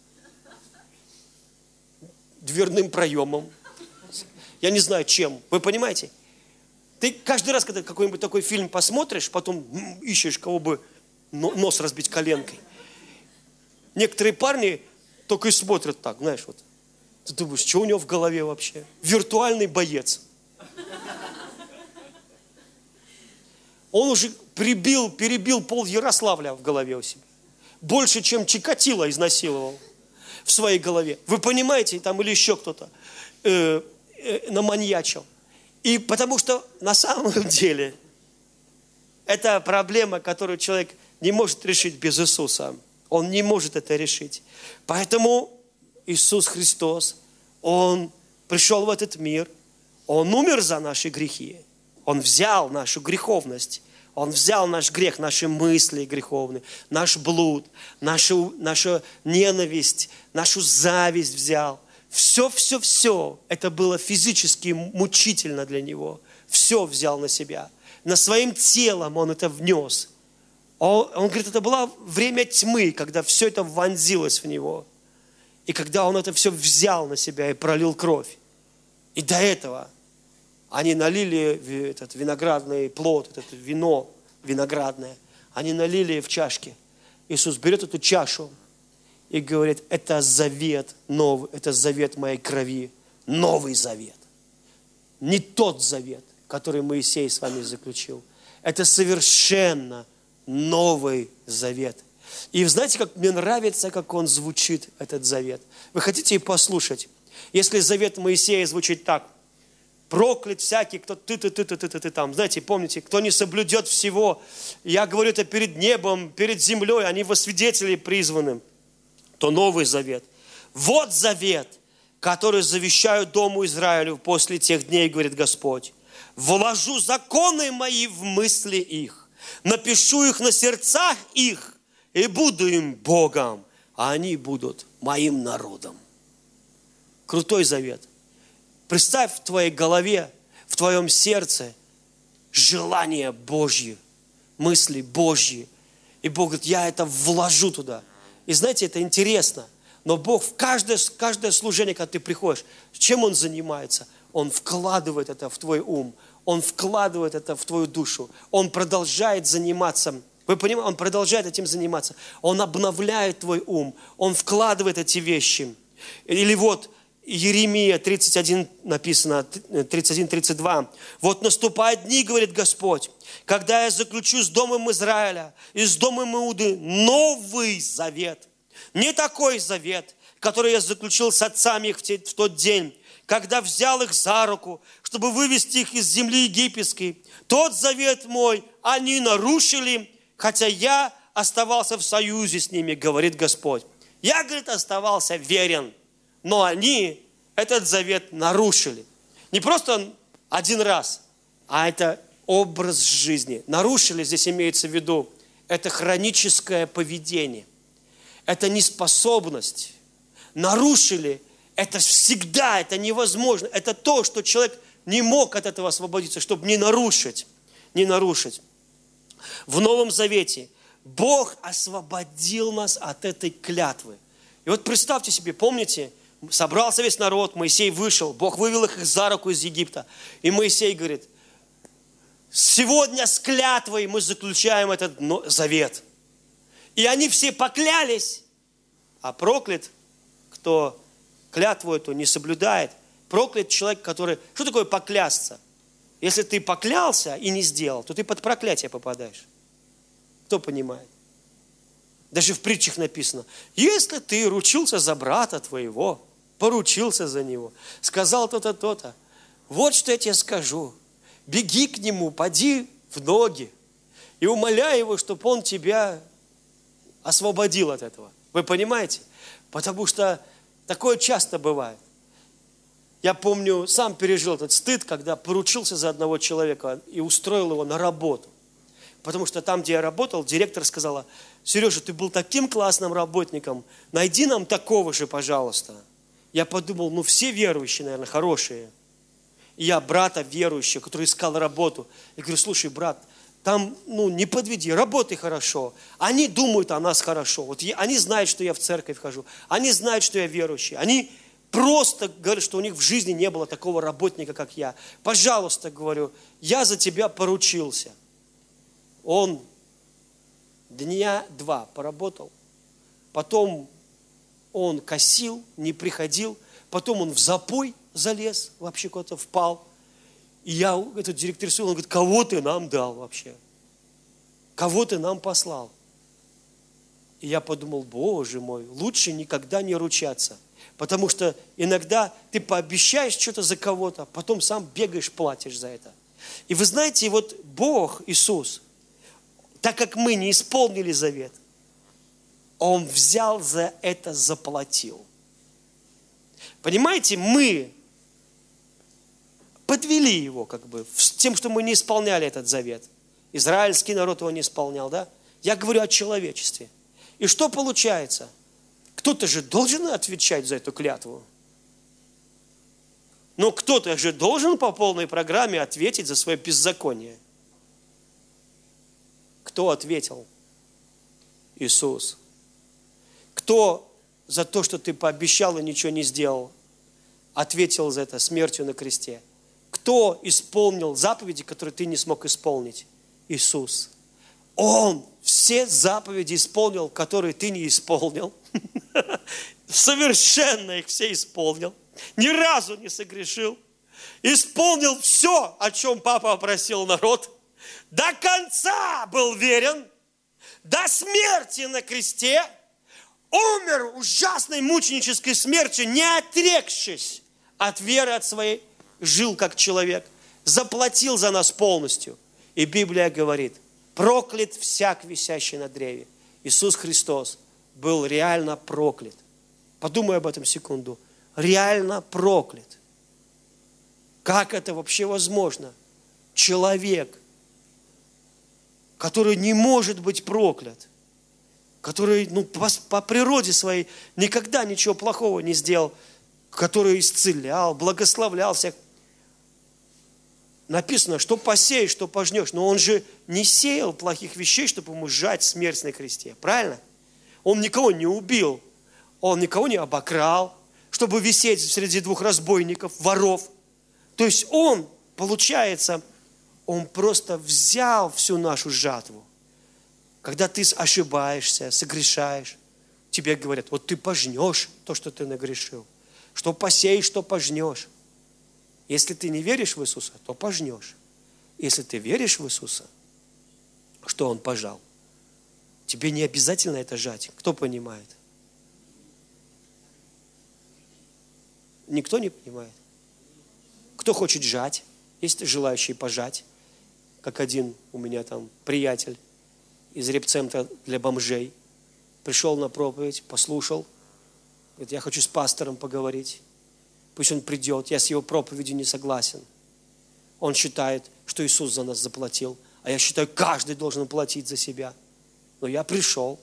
дверным проемом. Я не знаю чем. Вы понимаете? Ты каждый раз, когда какой-нибудь такой фильм посмотришь, потом ищешь, кого бы нос разбить коленкой. Некоторые парни только и смотрят так, знаешь, вот. Ты думаешь, что у него в голове вообще? Виртуальный боец. Он уже перебил пол Ярославля в голове у себя. Больше, чем Чикатило изнасиловал в своей голове. Вы понимаете, там или еще кто-то наманьячил. И потому что на самом деле это проблема, которую человек не может решить без Иисуса. Он не может это решить. Поэтому Иисус Христос, Он пришел в этот мир, Он умер за наши грехи. Он взял нашу греховность, Он взял наш грех, наши мысли греховные, наш блуд, нашу ненависть, нашу зависть взял. Все, это было физически мучительно для него. Все взял на себя. На своим телом он это внес. Он говорит, это было время тьмы, когда все это вонзилось в него. И когда он это все взял на себя и пролил кровь. И до этого они налили этот виноградный плод, это вино виноградное. Они налили в чашки. Иисус берет эту чашу и говорит, это завет новый, это завет моей крови, новый завет. Не тот завет, который Моисей с вами заключил. Это совершенно новый завет. И знаете, как мне нравится, как он звучит, этот завет. Вы хотите послушать? Если завет Моисея звучит так: проклят всякий, кто ты там. Знаете, помните, кто не соблюдет всего, я говорю это перед небом, перед землей, они во свидетели призваны, то Новый Завет. Вот завет, который завещаю дому Израилю после тех дней, говорит Господь. Вложу законы мои в мысли их, напишу их на сердцах их, и буду им Богом, а они будут моим народом. Крутой завет. Представь в твоей голове, в твоем сердце желания Божьи, мысли Божьи. И Бог говорит, я это вложу туда. И знаете, это интересно. Но Бог в каждое служение, когда ты приходишь, чем Он занимается? Он вкладывает это в твой ум. Он вкладывает это в твою душу. Он продолжает заниматься. Вы понимаете, Он продолжает этим заниматься. Он обновляет твой ум. Он вкладывает эти вещи. Или вот Иеремия 31 написано, 31-32. Вот наступают дни, говорит Господь, когда я заключу с домом Израиля и с домом Иуды новый завет. Не такой завет, который я заключил с отцами их в тот день, когда взял их за руку, чтобы вывести их из земли египетской. Тот завет мой они нарушили, хотя я оставался в союзе с ними, говорит Господь. Я, говорит, оставался верен. Но они этот завет нарушили. Не просто один раз, а это образ жизни. Нарушили, здесь имеется в виду, это хроническое поведение. Это неспособность. Нарушили, это всегда, это невозможно. Это то, что человек не мог от этого освободиться, чтобы не нарушить. Не нарушить. В Новом Завете Бог освободил нас от этой клятвы. И вот представьте себе, помните, собрался весь народ, Моисей вышел, Бог вывел их за руку из Египта. И Моисей говорит, сегодня с клятвой мы заключаем этот завет. И они все поклялись, а проклят, кто клятву эту не соблюдает. Проклят человек, который... Что такое поклясться? Если ты поклялся и не сделал, то ты под проклятие попадаешь. Кто понимает? Даже в притчах написано, если ты ручился за брата твоего, поручился за него, сказал то-то, то-то, вот что я тебе скажу, беги к нему, поди в ноги и умоляй его, чтобы он тебя освободил от этого. Вы понимаете? Потому что такое часто бывает. Я помню, сам пережил этот стыд, когда поручился за одного человека и устроил его на работу. Потому что там, где я работал, директор сказала, Сережа, ты был таким классным работником, найди нам такого же, пожалуйста. Я подумал, все верующие, наверное, хорошие. И я брата верующего, который искал работу. Я говорю, слушай, брат, там, не подведи, работай хорошо. Они думают о нас хорошо. Вот они знают, что я в церковь хожу. Они знают, что я верующий. Они просто говорят, что у них в жизни не было такого работника, как я. Пожалуйста, говорю, я за тебя поручился. Он дня 2 поработал. Потом он косил, не приходил. Потом он в запой залез, вообще куда-то впал. И я, этот директор, он говорит, кого ты нам дал вообще? Кого ты нам послал? И я подумал, Боже мой, лучше никогда не ручаться. Потому что иногда ты пообещаешь что-то за кого-то, потом сам бегаешь, платишь за это. И вы знаете, вот Бог, Иисус, так как мы не исполнили завет, Он взял за это, заплатил. Понимаете, мы подвели его с тем, что мы не исполняли этот завет. Израильский народ его не исполнял, да? Я говорю о человечестве. И что получается? Кто-то же должен отвечать за эту клятву. Но кто-то же должен по полной программе ответить за свое беззаконие. Кто ответил? Иисус. Кто за то, что ты пообещал и ничего не сделал, ответил за это смертью на кресте? Кто исполнил заповеди, которые ты не смог исполнить? Иисус. Он все заповеди исполнил, которые ты не исполнил. Совершенно их все исполнил. Ни разу не согрешил. Исполнил все, о чем папа попросил народ. До конца был верен. До смерти на кресте. Умер ужасной мученической смертью, не отрекшись от веры, от своей. Жил как человек. Заплатил за нас полностью. И Библия говорит, проклят всяк, висящий на древе. Иисус Христос был реально проклят. Подумай об этом секунду. Реально проклят. Как это вообще возможно? Человек, который не может быть проклят, который по природе своей никогда ничего плохого не сделал, который исцелял, благословлял всех. Написано, что посеешь, что пожнешь. Но он же не сеял плохих вещей, чтобы ему сжать смерть на кресте. Правильно? Он никого не убил. Он никого не обокрал, чтобы висеть среди двух разбойников, воров. То есть он, получается, он просто взял всю нашу жатву. Когда ты ошибаешься, согрешаешь, тебе говорят, вот ты пожнешь то, что ты нагрешил. Что посеешь, что пожнешь. Если ты не веришь в Иисуса, то пожнешь. Если ты веришь в Иисуса, что Он пожал, тебе не обязательно это жать. Кто понимает? Никто не понимает. Кто хочет жать? Есть желающие пожать, как один у меня там приятель из репцентра для бомжей. Пришел на проповедь, послушал. Говорит, я хочу с пастором поговорить. Пусть он придет, я с его проповедью не согласен. Он считает, что Иисус за нас заплатил, а я считаю, каждый должен платить за себя. Но я пришел.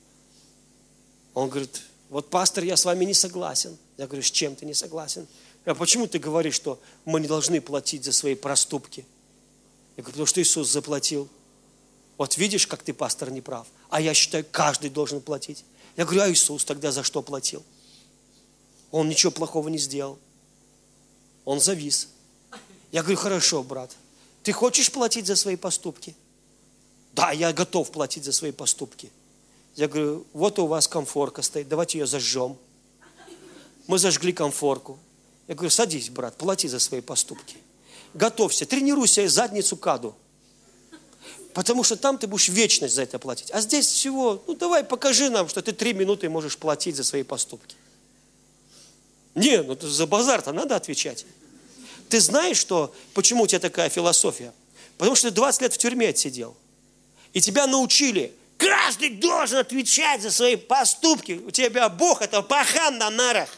Он говорит, вот пастор, я с вами не согласен. Я говорю, с чем ты не согласен? А почему ты говоришь, что мы не должны платить за свои проступки? Я говорю, потому что Иисус заплатил. Вот видишь, как ты, пастор, не прав. А я считаю, каждый должен платить. Я говорю, а Иисус тогда за что платил? Он ничего плохого не сделал. Он завис. Я говорю, хорошо, брат, ты хочешь платить за свои поступки? Да, я готов платить за свои поступки. Я говорю, вот у вас конфорка стоит, давайте ее зажжем. Мы зажгли конфорку. Я говорю, садись, брат, плати за свои поступки. Готовься, тренируйся задницу к аду. Потому что там ты будешь вечность за это платить. А здесь всего, давай покажи нам, что ты 3 минуты можешь платить за свои поступки. Не, за базар-то надо отвечать. Ты знаешь, что, почему у тебя такая философия? Потому что ты 20 лет в тюрьме отсидел. И тебя научили, каждый должен отвечать за свои поступки. У тебя Бог это пахан на нарах.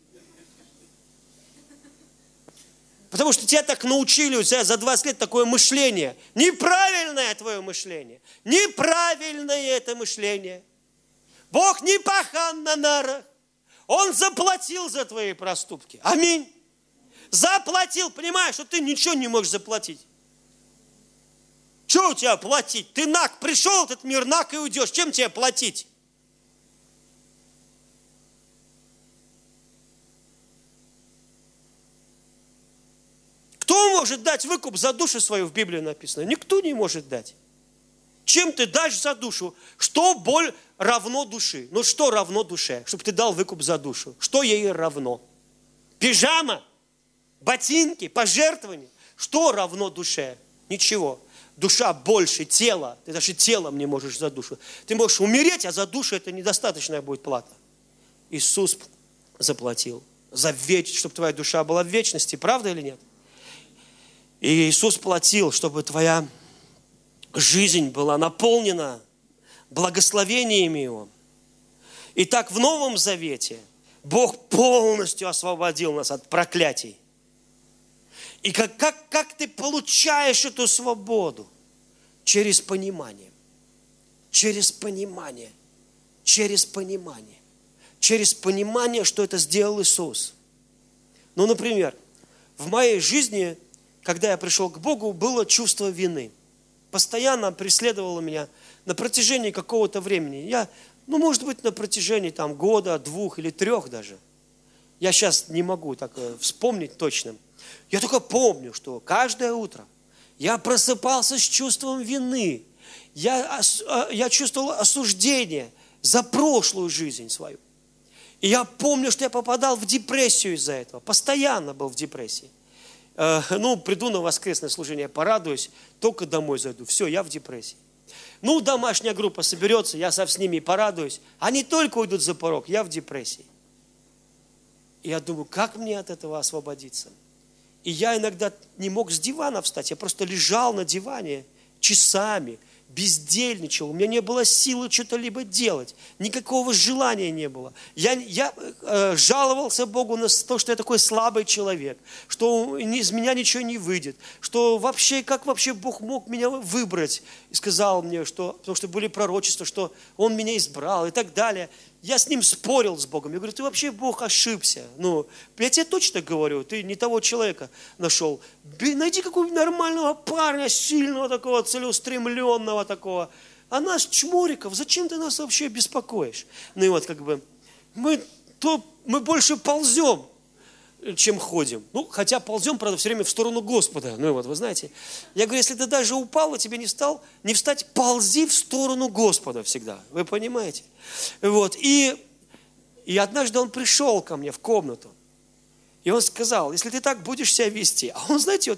Потому что тебя так научили, у тебя за 20 лет такое мышление. Неправильное твое мышление. Неправильное это мышление. Бог не пахан на нарах. Он заплатил за твои проступки. Аминь. Заплатил. Понимаешь, что ты ничего не можешь заплатить. Что у тебя платить? Ты наг, пришел в этот мир, наг и уйдешь. Чем тебе платить? Кто может дать выкуп за душу свою, в Библии написано? Никто не может дать. Чем ты дашь за душу? Что боль равно души? Что равно душе? Чтобы ты дал выкуп за душу. Что ей равно? Пижама? Ботинки? Пожертвования? Что равно душе? Ничего. Душа больше тела. Ты даже телом не можешь за душу. Ты можешь умереть, а за душу это недостаточная будет плата. Иисус заплатил за вечность, чтобы твоя душа была в вечности. Правда или нет? И Иисус платил, чтобы твоя жизнь была наполнена благословениями Его. Итак, в Новом Завете Бог полностью освободил нас от проклятий. И как ты получаешь эту свободу? Через понимание. Через понимание. Через понимание. Через понимание, что это сделал Иисус. Например, в моей жизни, когда я пришел к Богу, было чувство вины. Постоянно преследовало меня на протяжении какого-то времени. Может быть, на протяжении года, 2 или 3 даже. Я сейчас не могу так вспомнить точно. Я только помню, что каждое утро я просыпался с чувством вины. Я чувствовал осуждение за прошлую жизнь свою. И я помню, что я попадал в депрессию из-за этого. Постоянно был в депрессии. Приду на воскресное служение, порадуюсь, только домой зайду. Все, я в депрессии. Домашняя группа соберется, я с ними порадуюсь. Они только уйдут за порог, я в депрессии. И я думаю, как мне от этого освободиться? И я иногда не мог с дивана встать, я просто лежал на диване часами, бездельничал, у меня не было силы что-то либо делать, никакого желания не было. Я жаловался Богу на то, что я такой слабый человек, что из меня ничего не выйдет, что как вообще Бог мог меня выбрать, и сказал мне, потому что были пророчества, что Он меня избрал и так далее. Я с ним спорил, с Богом. Я говорю, ты вообще, Бог, ошибся. Я тебе точно говорю, ты не того человека нашел. Найди какого-нибудь нормального парня, сильного такого, целеустремленного такого. А нас, чмориков, зачем ты нас вообще беспокоишь? Мы больше ползем, чем ходим. Хотя ползем, правда, все время в сторону Господа. Вы знаете. Я говорю, если ты даже упал, и тебе не встать, ползи в сторону Господа всегда. Вы понимаете? И однажды он пришел ко мне в комнату. И он сказал, если ты так будешь себя вести, а он, знаете,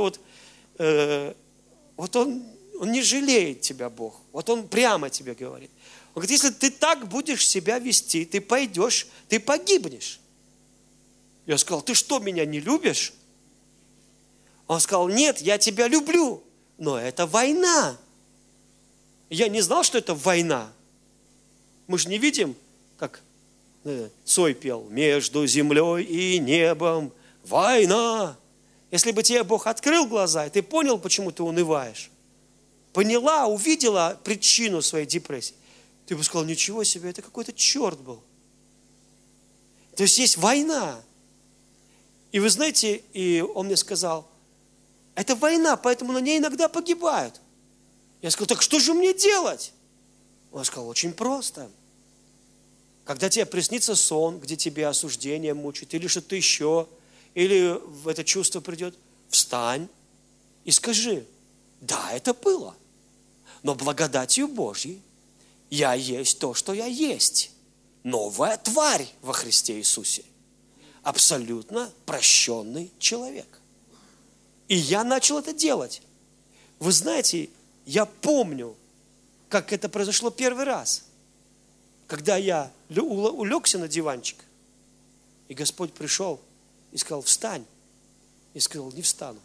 он не жалеет тебя, Бог. Он прямо тебе говорит. Он говорит, если ты так будешь себя вести, ты пойдешь, ты погибнешь. Я сказал, ты что, меня не любишь? Он сказал, нет, я тебя люблю, но это война. Я не знал, что это война. Мы же не видим, как Цой пел, между землей и небом война. Если бы тебе Бог открыл глаза, и ты понял, почему ты унываешь, поняла, увидела причину своей депрессии, ты бы сказал, ничего себе, это какой-то черт был. То есть война. И вы знаете, и он мне сказал, это война, поэтому на ней иногда погибают. Я сказал, так что же мне делать? Он сказал, очень просто. Когда тебе приснится сон, где тебе осуждение мучает, или что-то еще, или в это чувство придет, встань и скажи, да, это было, но благодатью Божьей я есть то, что я есть. Новая тварь во Христе Иисусе. Абсолютно прощенный человек. И я начал это делать. Вы знаете, я помню, как это произошло первый раз. Когда я улегся на диванчик, и Господь пришел и сказал, встань. Я сказал, не встану.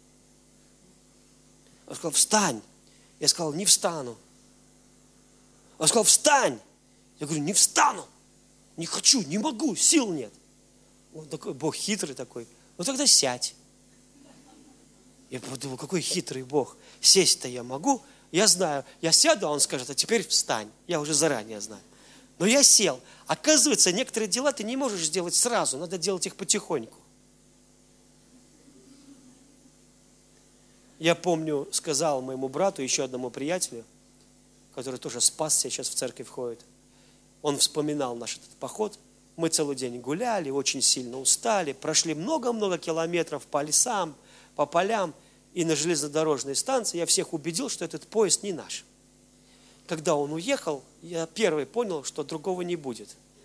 Он сказал, встань. Я сказал, не встану. Он сказал, встань. Я говорю, не встану. Не хочу, не могу, сил нет. Он такой, Бог хитрый такой. Тогда сядь. Я подумал, какой хитрый Бог. Сесть-то я могу. Я знаю, я сяду, а он скажет, а теперь встань. Я уже заранее знаю. Но я сел. Оказывается, некоторые дела ты не можешь сделать сразу. Надо делать их потихоньку. Я помню, сказал моему брату, еще одному приятелю, который тоже спасся, сейчас в церковь ходит. Он вспоминал наш этот поход. Мы целый день гуляли, очень сильно устали, прошли много-много километров по лесам, по полям и на железнодорожной станции. Я всех убедил, что этот поезд не наш. Когда он уехал, я первый понял, что другого не будет.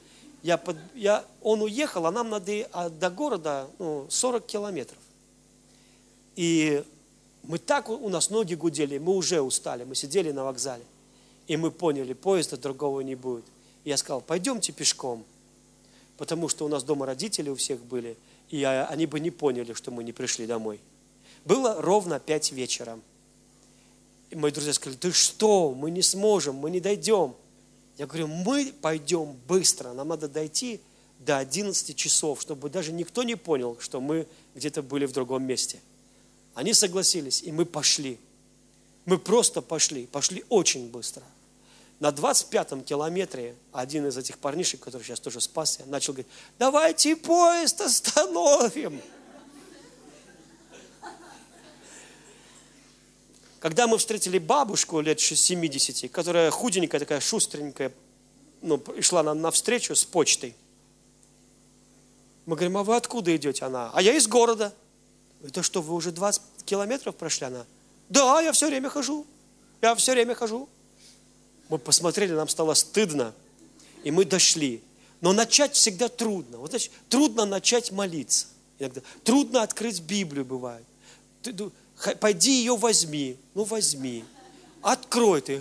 Он уехал, а нам надо до города 40 километров. И у нас ноги гудели, мы уже устали, мы сидели на вокзале. И мы поняли, поезда другого не будет. И я сказал, пойдемте пешком. Потому что у нас дома родители у всех были, и они бы не поняли, что мы не пришли домой. Было ровно 5 вечера. И мои друзья сказали, ты что, мы не сможем, мы не дойдем. Я говорю, мы пойдем быстро, нам надо дойти до 11 часов, чтобы даже никто не понял, что мы где-то были в другом месте. Они согласились, и мы пошли. Мы просто пошли очень быстро. На 25-м километре один из этих парнишек, который сейчас тоже спасся, начал говорить, давайте поезд остановим. Когда мы встретили бабушку лет 70, которая худенькая, такая шустренькая, пришла нам навстречу с почтой. Мы говорим, а вы откуда идете? Она, а я из города. Это что, вы уже 20 километров прошли? Она, да, я все время хожу. Мы посмотрели, нам стало стыдно, и мы дошли. Но начать всегда трудно. Вот, значит, трудно начать молиться. Иногда. Трудно открыть Библию бывает. Пойди ее возьми. Возьми. Открой ты.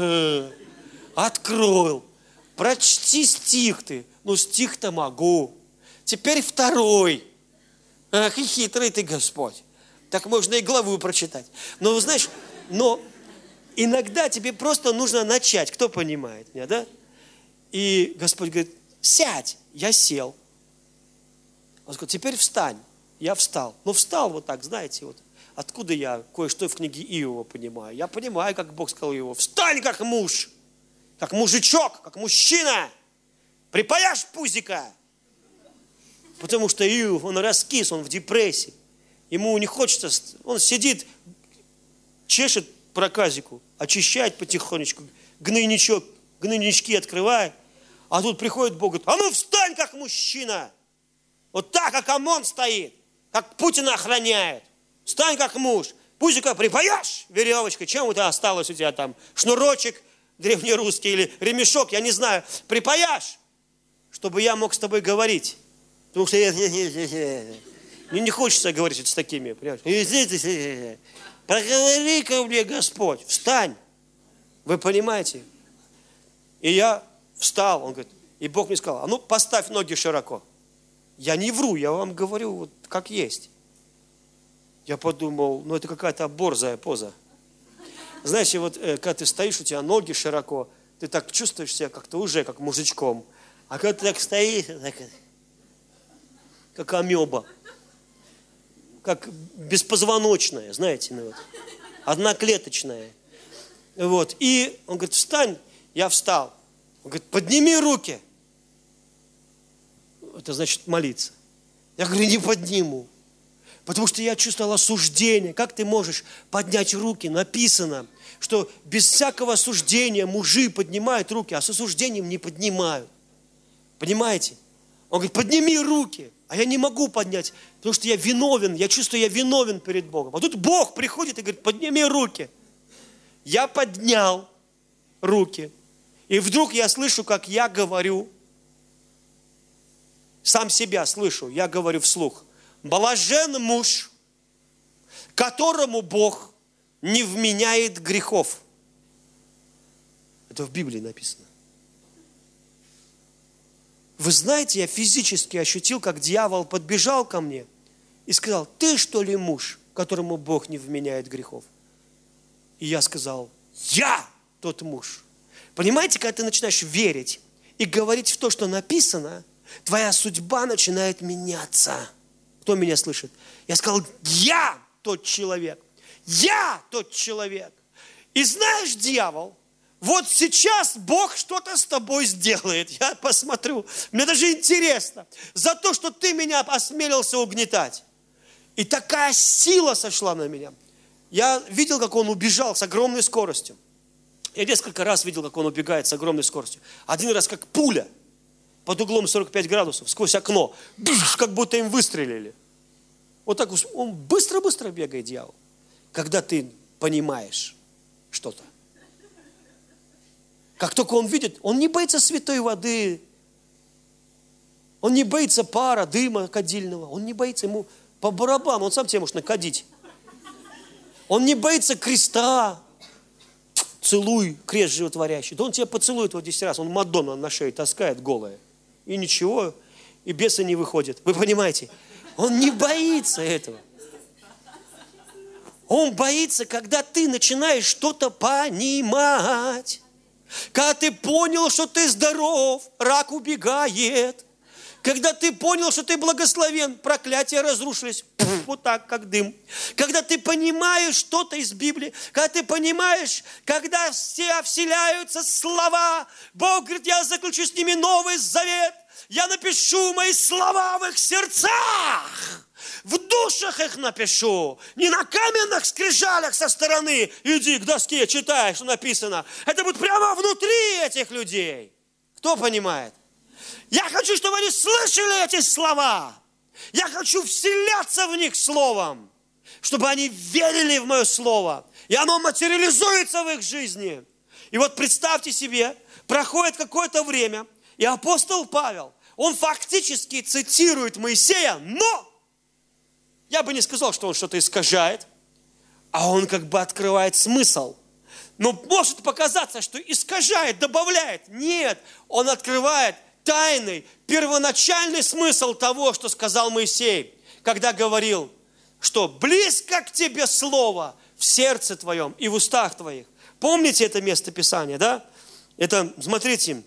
Открыл. Прочти стих ты. Стих-то могу. Теперь второй. Ах, и хитрый ты, Господь. Так можно и главу прочитать. Но, знаешь, иногда тебе просто нужно начать. Кто понимает меня, да? И Господь говорит, сядь. Я сел. Он сказал, теперь встань. Я встал. Встал вот так, знаете, вот. Откуда я кое-что в книге Иова понимаю? Я понимаю, как Бог сказал Иову, встань как муж, как мужичок, как мужчина. Припаяшь пузика. Потому что Иов, он раскис, он в депрессии. Ему не хочется, он сидит, чешет проказику, очищает потихонечку, гнойнички открывает. А тут приходит Бог, говорит, а ну встань как мужчина. Вот так, как ОМОН стоит, как Путина охраняет. Встань как муж. Пузика припаяшь веревочкой. Чем это осталось у тебя там? Шнурочек древнерусский или ремешок, я не знаю. Припаяшь, чтобы я мог с тобой говорить. Потому что мне не хочется говорить с такими. Понимаешь? Проговори ко мне, Господь. Встань. Вы понимаете? И я встал. Он говорит, и Бог мне сказал, а ну поставь ноги широко. Я не вру, я вам говорю вот как есть. Я подумал, это какая-то борзая поза. Знаете, вот когда ты стоишь, у тебя ноги широко, ты так чувствуешь себя как-то уже как мужичком. А когда ты так стоишь, как амеба, как беспозвоночная, знаете, одноклеточная. Вот. И он говорит, встань, я встал. Он говорит, подними руки. Это значит молиться. Я говорю, не подниму. Потому что я чувствовал осуждение. Как ты можешь поднять руки? Написано, что без всякого осуждения мужи поднимают руки, а с осуждением не поднимают. Понимаете? Он говорит, подними руки. А я не могу поднять, потому что я виновен. Я чувствую, я виновен перед Богом. А тут Бог приходит и говорит, подними руки. Я поднял руки. И вдруг я слышу, как я говорю, сам себя слышу, я говорю вслух. Блажен муж, которому Бог не вменяет грехов. Это в Библии написано. Вы знаете, я физически ощутил, как дьявол подбежал ко мне и сказал, ты что ли муж, которому Бог не вменяет грехов? И я сказал, я тот муж. Понимаете, когда ты начинаешь верить и говорить в то, что написано, твоя судьба начинает меняться. Кто меня слышит? Я сказал, я тот человек. Я тот человек. И знаешь, дьявол, вот сейчас Бог что-то с тобой сделает. Я посмотрю. Мне даже интересно. За то, что ты меня осмелился угнетать. И такая сила сошла на меня. Я видел, как он убежал с огромной скоростью. Я несколько раз видел, как он убегает с огромной скоростью. Один раз как пуля. Под углом 45 градусов, сквозь окно, как будто им выстрелили. Вот так он быстро-быстро бегает, дьявол. Когда ты понимаешь что-то. Как только он видит, он не боится святой воды, он не боится пара, дыма кадильного, он не боится, ему по барабану, он сам тебя может накадить. Он не боится креста, целуй, крест животворящий. Да он тебя поцелует вот 10 раз, он Мадонна на шее таскает голая. И ничего, и бесы не выходят. Вы понимаете? Он не боится этого. Он боится, когда ты начинаешь что-то понимать. Когда ты понял, что ты здоров, рак убегает. Когда ты понял, что ты благословен, проклятия разрушились. Вот так, как дым. Когда ты понимаешь что-то из Библии, когда ты понимаешь, когда все вселяются слова, Бог говорит, я заключу с ними новый завет, я напишу мои слова в их сердцах. в душах их напишу. Не на каменных скрижалях со стороны. Иди к доске, читай, что написано. Это будет прямо внутри этих людей. Кто понимает? Я хочу, чтобы они слышали эти слова. Я хочу вселяться в них словом, чтобы они верили в мое слово. И оно материализуется в их жизни. И вот представьте себе, проходит какое-то время, и апостол Павел, он фактически цитирует Моисея, но я бы не сказал, что он что-то искажает, а он как бы открывает смысл. Но может показаться, что искажает, добавляет. Нет, он открывает тайный, первоначальный смысл того, что сказал Моисей, когда говорил, что близко к тебе слово в сердце твоем и в устах твоих. Помните это место Писания, да? Это, смотрите,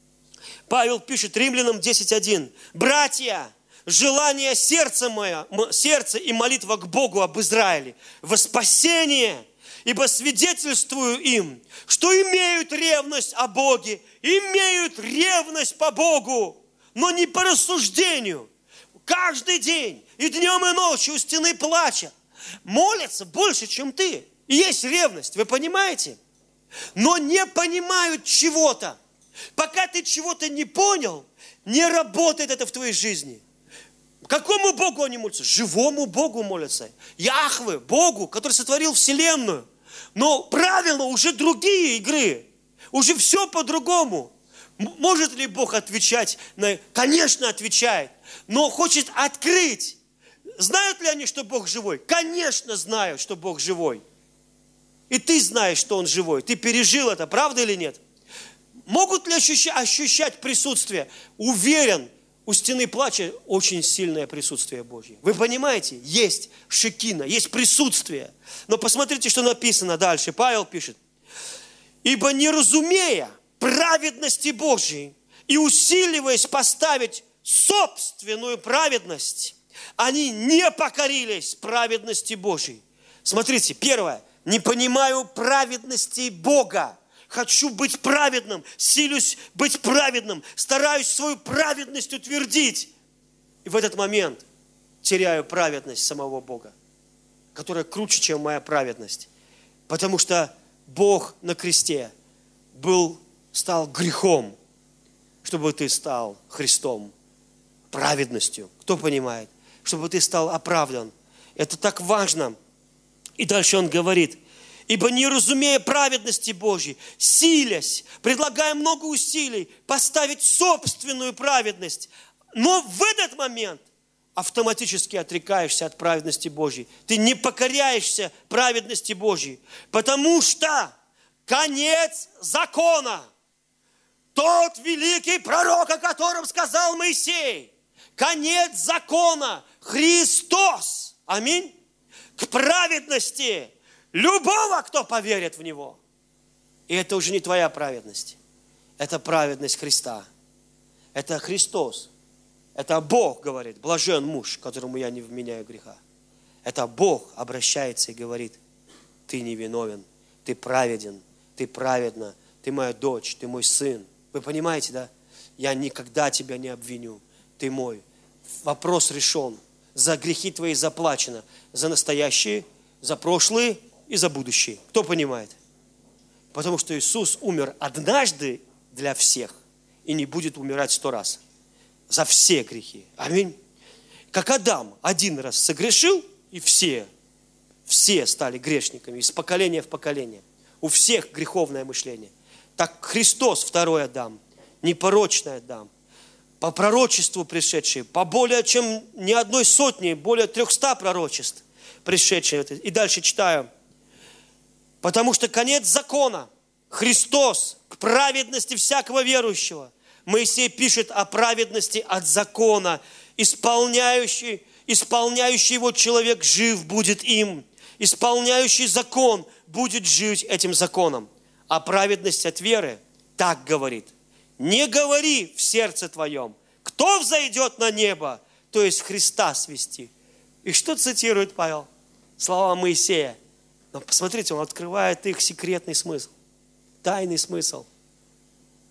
Павел пишет Римлянам 10:1. «Братья, желание сердца мое, сердце и молитва к Богу об Израиле во спасение, ибо свидетельствую им, что имеют ревность о Боге, имеют ревность по Богу, но не по рассуждению. Каждый день, и днем, и ночью у стены плача, молятся больше, чем ты. И есть ревность, вы понимаете? Но не понимают чего-то. Пока ты чего-то не понял, не работает это в твоей жизни. Какому Богу они молятся? Живому Богу молятся. Яхве, Богу, который сотворил вселенную. Но правила уже другие игры. Уже все по-другому. Может ли Бог отвечать? Конечно, отвечает. Но хочет открыть. Знают ли они, что Бог живой? Конечно, знают, что Бог живой. И ты знаешь, что Он живой. Ты пережил это, правда или нет? Могут ли ощущать присутствие? Уверен, у стены плача очень сильное присутствие Божье. Вы понимаете? Есть шекина, есть присутствие. Но посмотрите, что написано дальше. Павел пишет. «Ибо не разумея праведности Божьей и усиливаясь поставить собственную праведность, они не покорились праведности Божьей». Смотрите, первое. Не понимаю праведности Бога. Хочу быть праведным, силюсь быть праведным, стараюсь свою праведность утвердить. И в этот момент теряю праведность самого Бога, которая круче, чем моя праведность. Потому что Бог на кресте стал грехом, чтобы ты стал Христом, праведностью. Кто понимает? Чтобы ты стал оправдан. Это так важно. И дальше он говорит, ибо не разумея праведности Божьей, силясь, предлагая много усилий, поставить собственную праведность. Но в этот момент автоматически отрекаешься от праведности Божьей. Ты не покоряешься праведности Божьей, потому что конец закона, тот великий пророк, о котором сказал Моисей, конец закона, Христос, аминь, к праведности любого, кто поверит в Него. И это уже не твоя праведность. Это праведность Христа. Это Христос. Это Бог говорит, блажен муж, которому я не вменяю греха. Это Бог обращается и говорит, ты невиновен, ты праведен, ты праведна, ты моя дочь, ты мой сын. Вы понимаете, да? Я никогда тебя не обвиню. Ты мой. Вопрос решен. За грехи твои заплачено. За настоящие, за прошлые и за будущее. Кто понимает? Потому что Иисус умер однажды для всех и не будет умирать 100 раз. За все грехи. Аминь. Как Адам один раз согрешил, и все стали грешниками из поколения в поколение. У всех греховное мышление. Так Христос, второй Адам, непорочный Адам, по пророчеству пришедший, по более чем не одной сотне, более 300 пророчеств пришедшие. И дальше читаю. Потому что конец закона, Христос, к праведности всякого верующего. Моисей пишет о праведности от закона. Исполняющий его человек жив будет им. Исполняющий закон будет жить этим законом. А праведность от веры так говорит. Не говори в сердце твоем, кто взойдет на небо, то есть Христа свести. И что цитирует Павел? Слова Моисея. Но посмотрите, он открывает их секретный смысл, тайный смысл.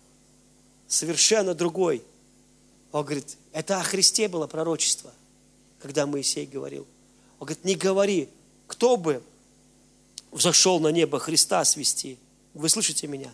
Совершенно другой. Он говорит, это о Христе было пророчество. когда Моисей говорил. Он говорит, не говори, кто бы взошел на небо Христа свести. Вы слышите меня?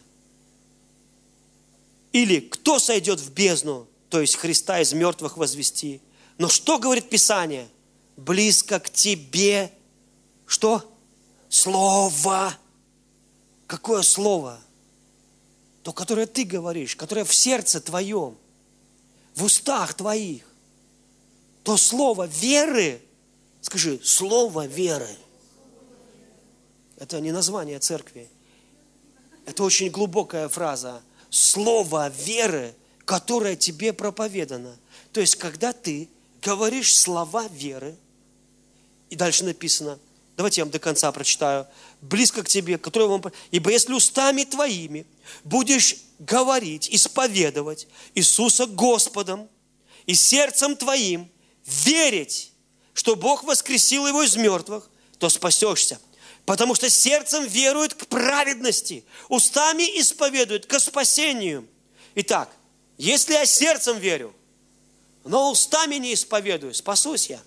Или кто сойдет в бездну, то есть Христа из мертвых возвести. Но что говорит Писание? Близко к тебе, что? Слово. Какое слово? То, которое ты говоришь, которое в сердце твоем, в устах твоих. То слово веры, скажи, слово веры. Это не название церкви. Это очень глубокая фраза. Слово веры, которое тебе проповедано. То есть, когда ты говоришь слова веры, и дальше написано, давайте я вам до конца прочитаю, близко к тебе, которое вам... Ибо если устами твоими будешь говорить, исповедовать Иисуса Господом, и сердцем твоим верить, что Бог воскресил его из мертвых, то спасешься. Потому что сердцем верует к праведности, устами исповедует к спасению. Итак, если я сердцем верю, но устами не исповедую, спасусь я?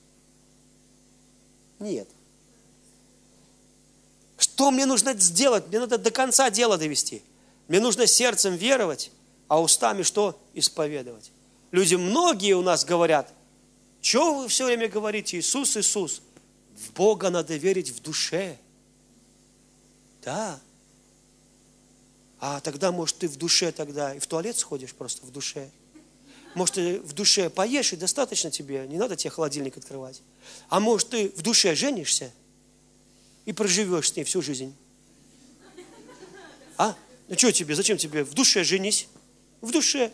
Нет. Что мне нужно сделать? Мне надо до конца дело довести. Мне нужно сердцем веровать, а устами что? Исповедовать. Люди многие у нас говорят, что вы все время говорите, Иисус, Иисус? В Бога надо верить в душе. Да. А тогда, может, ты в душе тогда и в туалет сходишь просто в душе. Может, ты в душе поешь, и достаточно тебе, не надо тебе холодильник открывать. А может, ты в душе женишься и проживешь с ней всю жизнь. А? Ну что тебе, зачем тебе? В душе женись. В душе.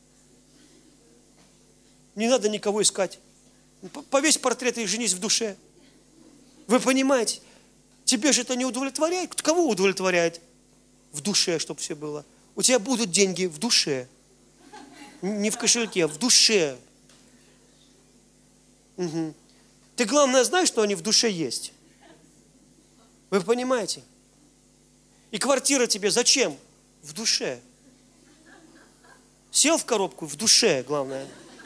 Не надо никого искать. Повесь портрет и женись в душе. Вы понимаете? Тебе же это не удовлетворяет. Кого удовлетворяет? В душе, чтобы все было. У тебя будут деньги в душе. Не в кошельке, а в душе. Угу. Ты, главное, знаешь, что они в душе есть. Вы понимаете? И квартира тебе зачем? В душе. Сел в коробку, в душе, главное.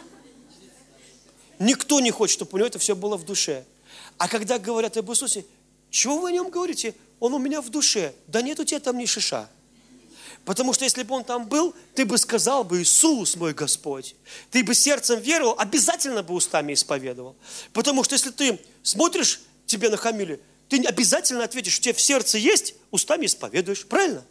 Никто не хочет, чтобы у него это все было в душе. А когда говорят об Иисусе, чего вы о нем говорите? Он у меня в душе. Да нет у тебя там ни шиша. Потому что если бы он там был, ты бы сказал бы, Иисус мой Господь. Ты бы сердцем веровал, обязательно бы устами исповедовал. Потому что если ты смотришь, тебе нахамили, ты обязательно ответишь, у тебя в сердце есть, устами исповедуешь. Правильно?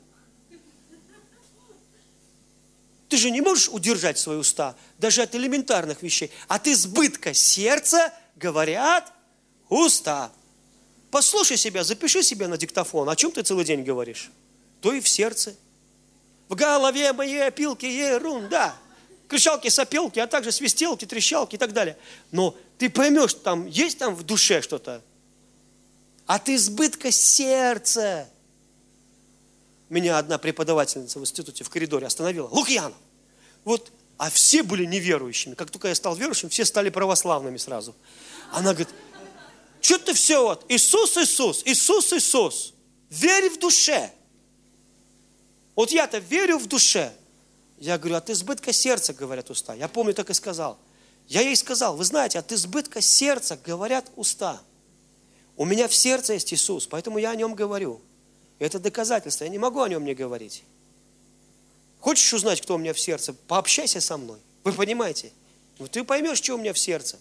Ты же не можешь удержать свои уста, даже от элементарных вещей. От избытка сердца говорят уста. Послушай себя, запиши себя на диктофон. О чем ты целый день говоришь? То и в сердце. В голове моей опилки ерунда. Кричалки, сопелки, а также свистелки, трещалки и так далее. Но ты поймешь, там есть там в душе что-то. От избытка сердца. Меня одна преподавательница в институте в коридоре остановила. Лукьянов, вот, а все были неверующими. Как только я стал верующим, все стали православными сразу. Она говорит, что ты все вот, Иисус, Иисус, Иисус, Иисус. Верь в душе. Вот я-то верю в душе. Я говорю, от избытка сердца говорят уста. Я помню, так и сказал. Я ей сказал, вы знаете, от избытка сердца говорят уста. У меня в сердце есть Иисус, поэтому я о нем говорю. Это доказательство, я не могу о нем не говорить. Хочешь узнать, кто у меня в сердце? Пообщайся со мной. Вы понимаете? Вот ты поймешь, что у меня в сердце.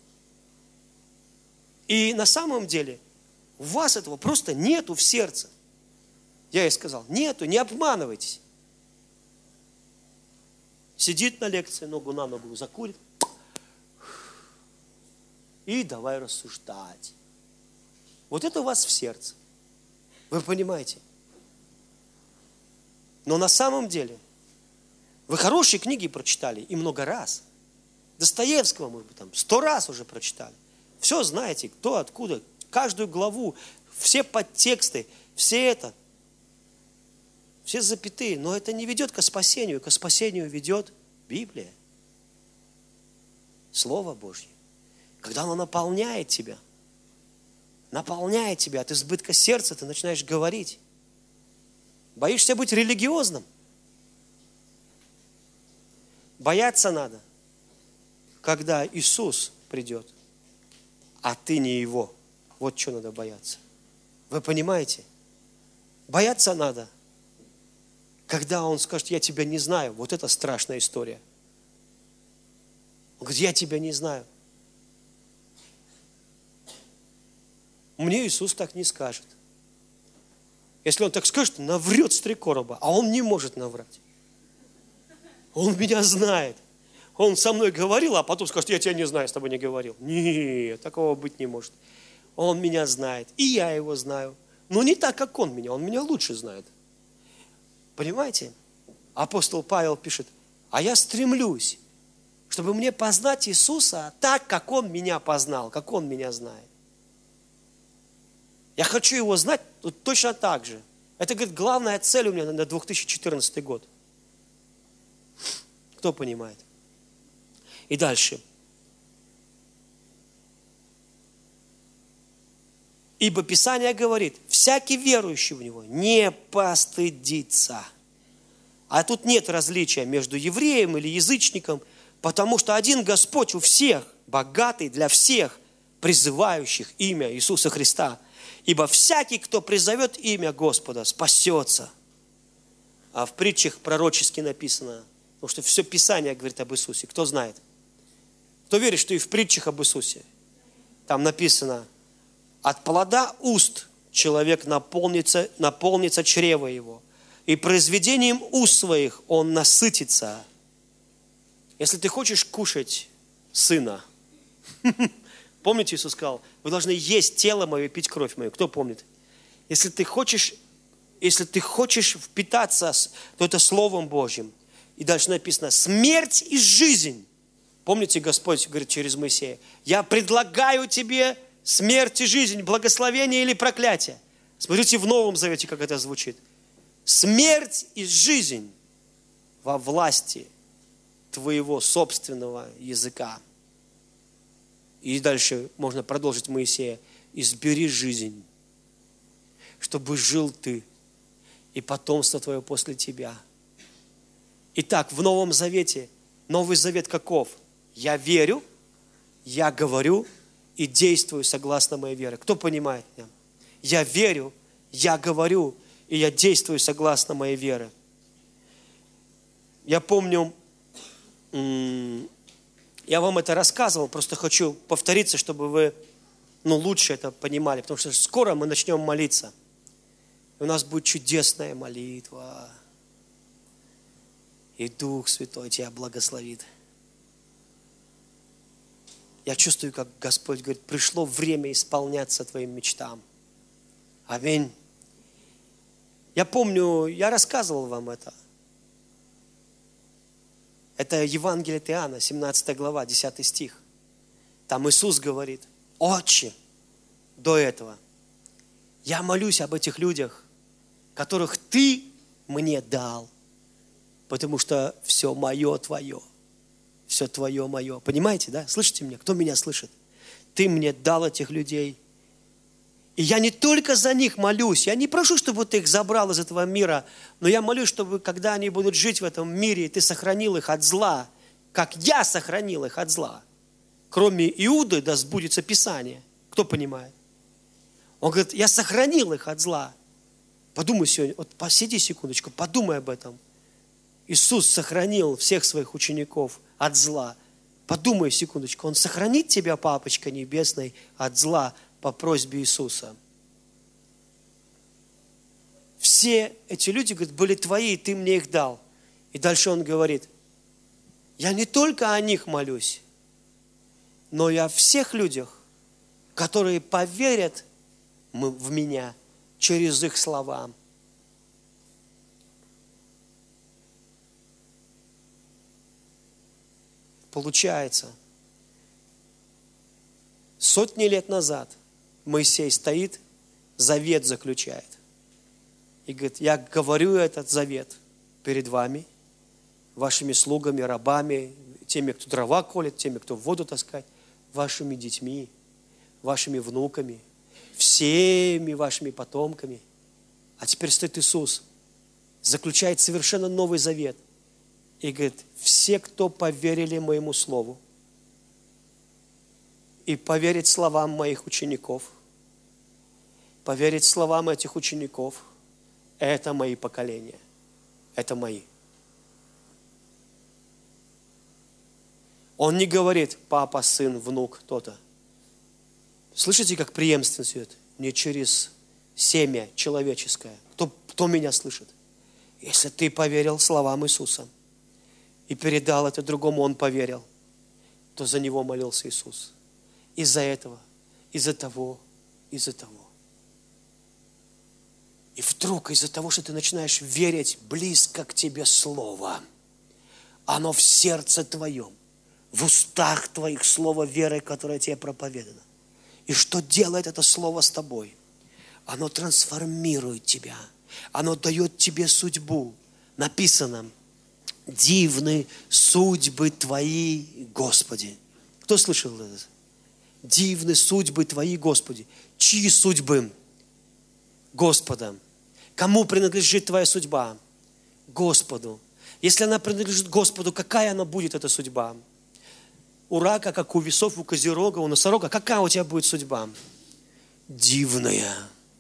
И на самом деле у вас этого просто нету в сердце. Я ей сказал, нету, не обманывайтесь. Сидит на лекции, ногу на ногу закурит. И давай рассуждать. Вот это у вас в сердце. Вы понимаете? Но на самом деле, вы хорошие книги прочитали и много раз. Достоевского, может быть, там 100 раз уже прочитали. Все знаете, кто, откуда, каждую главу, все подтексты, все это, все запятые. Но это не ведет к спасению. К спасению ведет Библия. Слово Божье. Когда оно наполняет тебя от избытка сердца, ты начинаешь говорить. Боишься быть религиозным? Бояться надо, когда Иисус придет. а ты не его. Вот что надо бояться. Вы понимаете? Бояться надо, когда он скажет, я тебя не знаю. Вот это страшная история. Он говорит, я тебя не знаю. Мне Иисус так не скажет. Если он так скажет, наврет с 3 короба, а он не может наврать. Он меня знает. Он со мной говорил, а потом скажет, я тебя не знаю, с тобой не говорил. Нет, такого быть не может. Он меня знает, и я его знаю. Но не так, как он меня лучше знает. Понимаете? Апостол Павел пишет, а я стремлюсь, чтобы мне познать Иисуса так, как он меня познал, как он меня знает. Я хочу его знать точно так же. Это, говорит, главная цель у меня на 2014 год. Кто понимает? И дальше. Ибо Писание говорит, всякий верующий в Него не постыдится. А тут нет различия между евреем или язычником, потому что один Господь у всех, богатый для всех, призывающих имя Иисуса Христа. Ибо всякий, кто призовет имя Господа, спасется. А в притчах пророчески написано, потому что все Писание говорит об Иисусе. Кто знает? Кто верит, что и в притчах об Иисусе? Там написано, от плода уст человек наполнится чрево его, и произведением уст своих он насытится. Если ты хочешь кушать сына, помните, Иисус сказал, вы должны есть тело мое и пить кровь мою. Кто помнит? Если ты хочешь впитаться, то это Словом Божьим. И дальше написано, смерть и жизнь. Помните, Господь говорит через Моисея, я предлагаю тебе смерть и жизнь, благословение или проклятие. Смотрите в Новом Завете, как это звучит. Смерть и жизнь во власти твоего собственного языка. И дальше можно продолжить Моисея. Избери жизнь, чтобы жил ты и потомство твое после тебя. Итак, в Новом Завете, Новый Завет каков? Я верю, я говорю и действую согласно моей вере. Кто понимает меня? Я верю, я говорю и я действую согласно моей вере. Я помню, я вам это рассказывал, просто хочу повториться, чтобы вы лучше это понимали, потому что скоро мы начнем молиться. И у нас будет чудесная молитва. И Дух Святой тебя благословит. Я чувствую, как Господь говорит, пришло время исполняться твоим мечтам. Аминь. Я помню, я рассказывал вам это. Это Евангелие от Иоанна, 17 глава, 10 стих. Там Иисус говорит, Отче, до этого я молюсь об этих людях, которых Ты мне дал, потому что все мое Твое, все Твое мое. Понимаете, да? Слышите меня? Кто меня слышит? Ты мне дал этих людей. И я не только за них молюсь, я не прошу, чтобы Ты их забрал из этого мира, но я молюсь, чтобы, когда они будут жить в этом мире, Ты сохранил их от зла, как я сохранил их от зла. Кроме Иуды, да сбудется Писание. Кто понимает? Он говорит, я сохранил их от зла. Подумай сегодня, вот посиди секундочку, подумай об этом. Иисус сохранил всех своих учеников от зла. Подумай секундочку, Он сохранит тебя, Папочка Небесный, от зла по просьбе Иисуса. Все эти люди, говорит, были твои, и Ты мне их дал. И дальше Он говорит, я не только о них молюсь, но и о всех людях, которые поверят в меня через их слова. Получается, сотни лет назад Моисей стоит, завет заключает. И говорит, я говорю этот завет перед вами, вашими слугами, рабами, теми, кто дрова колет, теми, кто воду таскает, вашими детьми, вашими внуками, всеми вашими потомками. А теперь стоит Иисус, заключает совершенно новый завет. И говорит, все, кто поверили моему слову, и поверить словам моих учеников. Поверить словам этих учеников. Это мои поколения. Это мои. Он не говорит папа, сын, внук, кто-то. Слышите, как преемственность идет? Не через семя человеческое. Кто меня слышит? Если ты поверил словам Иисуса и передал это другому, он поверил, то за него молился Иисус. Из-за этого, из-за того, из-за того. И вдруг из-за того, что ты начинаешь верить близко к тебе Слово, оно в сердце твоем, в устах твоих слово веры, которое тебе проповедано. И что делает это слово с тобой? Оно трансформирует тебя. Оно дает тебе судьбу. Написано: дивны судьбы Твои, Господи. Кто слышал это? Дивны судьбы Твои, Господи. Чьи судьбы? Господа. Кому принадлежит твоя судьба? Господу. Если она принадлежит Господу, какая она будет, эта судьба? У рака, как у весов, у козерога, у носорога, какая у тебя будет судьба? Дивная.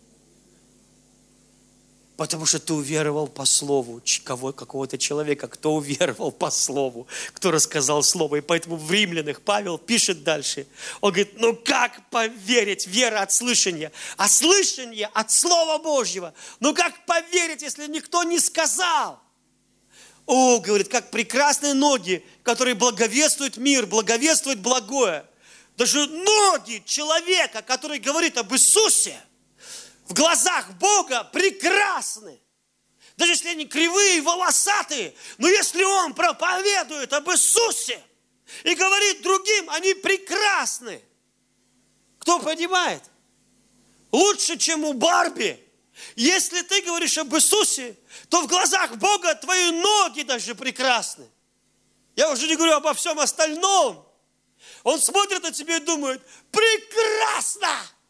Потому что ты уверовал по слову какого-то человека, кто уверовал по слову, кто рассказал слово. И поэтому в Римлянах Павел пишет дальше. Он говорит, ну как поверить? Вера от слышания, а слышание от Слова Божьего. Ну как поверить, если никто не сказал? О, говорит, как прекрасные ноги, которые благовествуют мир, благовествуют благое. Даже ноги человека, который говорит об Иисусе, в глазах Бога прекрасны. Даже если они кривые, волосатые, но если Он проповедует об Иисусе и говорит другим, они прекрасны. Кто понимает? Лучше, чем у Барби. Если ты говоришь об Иисусе, то в глазах Бога твои ноги даже прекрасны. Я уже не говорю обо всем остальном. Он смотрит на тебя и думает, прекрасно!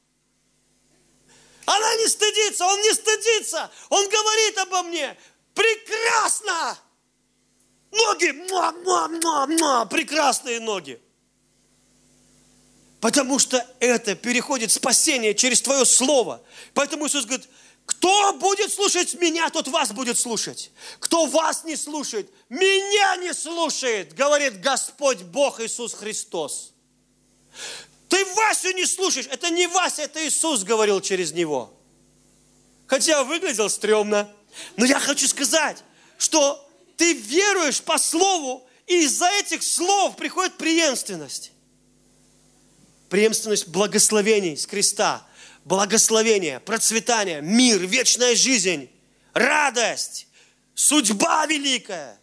Она не стыдится, он не стыдится. Он говорит обо мне, прекрасно! Ноги, прекрасные ноги. Потому что это переходит спасение через твое слово. Поэтому Иисус говорит, кто будет слушать меня, тот вас будет слушать. Кто вас не слушает, меня не слушает, говорит Господь Бог Иисус Христос. Ты Васю не слушаешь. Это не Вася, это Иисус говорил через него. Хотя выглядел стрёмно. Но я хочу сказать, что ты веруешь по слову, и из-за этих слов приходит преемственность. Преемственность благословений с креста. Благословение, процветание, мир, вечная жизнь, радость, судьба великая.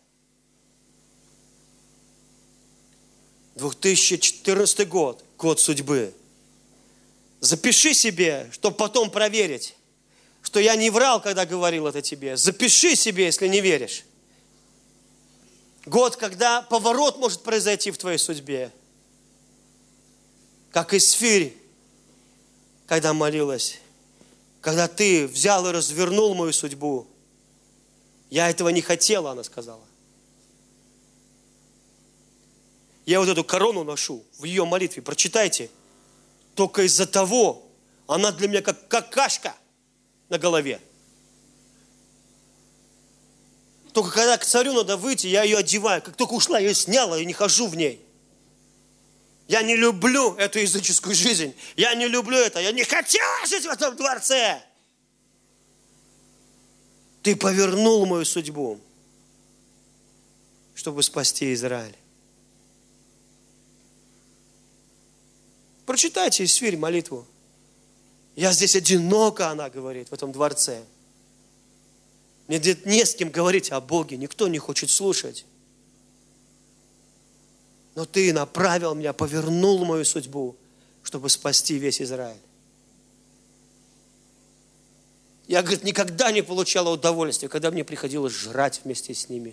2014 год, год судьбы. Запиши себе, чтобы потом проверить, что я не врал, когда говорил это тебе. Запиши себе, если не веришь. Год, когда поворот может произойти в твоей судьбе. Как Исфирь, когда молилась, когда ты взял и развернул мою судьбу. Я этого не хотела, она сказала. Я вот эту корону ношу в ее молитве, прочитайте. Только из-за того, она для меня как какашка на голове. Только когда к царю надо выйти, я ее одеваю. Как только ушла, я ее сняла и не хожу в ней. Я не люблю эту языческую жизнь. Я не люблю это. Я не хочу жить в этом дворце. Ты повернул мою судьбу, чтобы спасти Израиль. Прочитайте Исфирь молитву. Я здесь одинока, она говорит, в этом дворце. Мне где-то не с кем говорить о Боге. Никто не хочет слушать. Но ты направил меня, повернул мою судьбу, чтобы спасти весь Израиль. Я, говорит, никогда не получала удовольствия, когда мне приходилось жрать вместе с ними.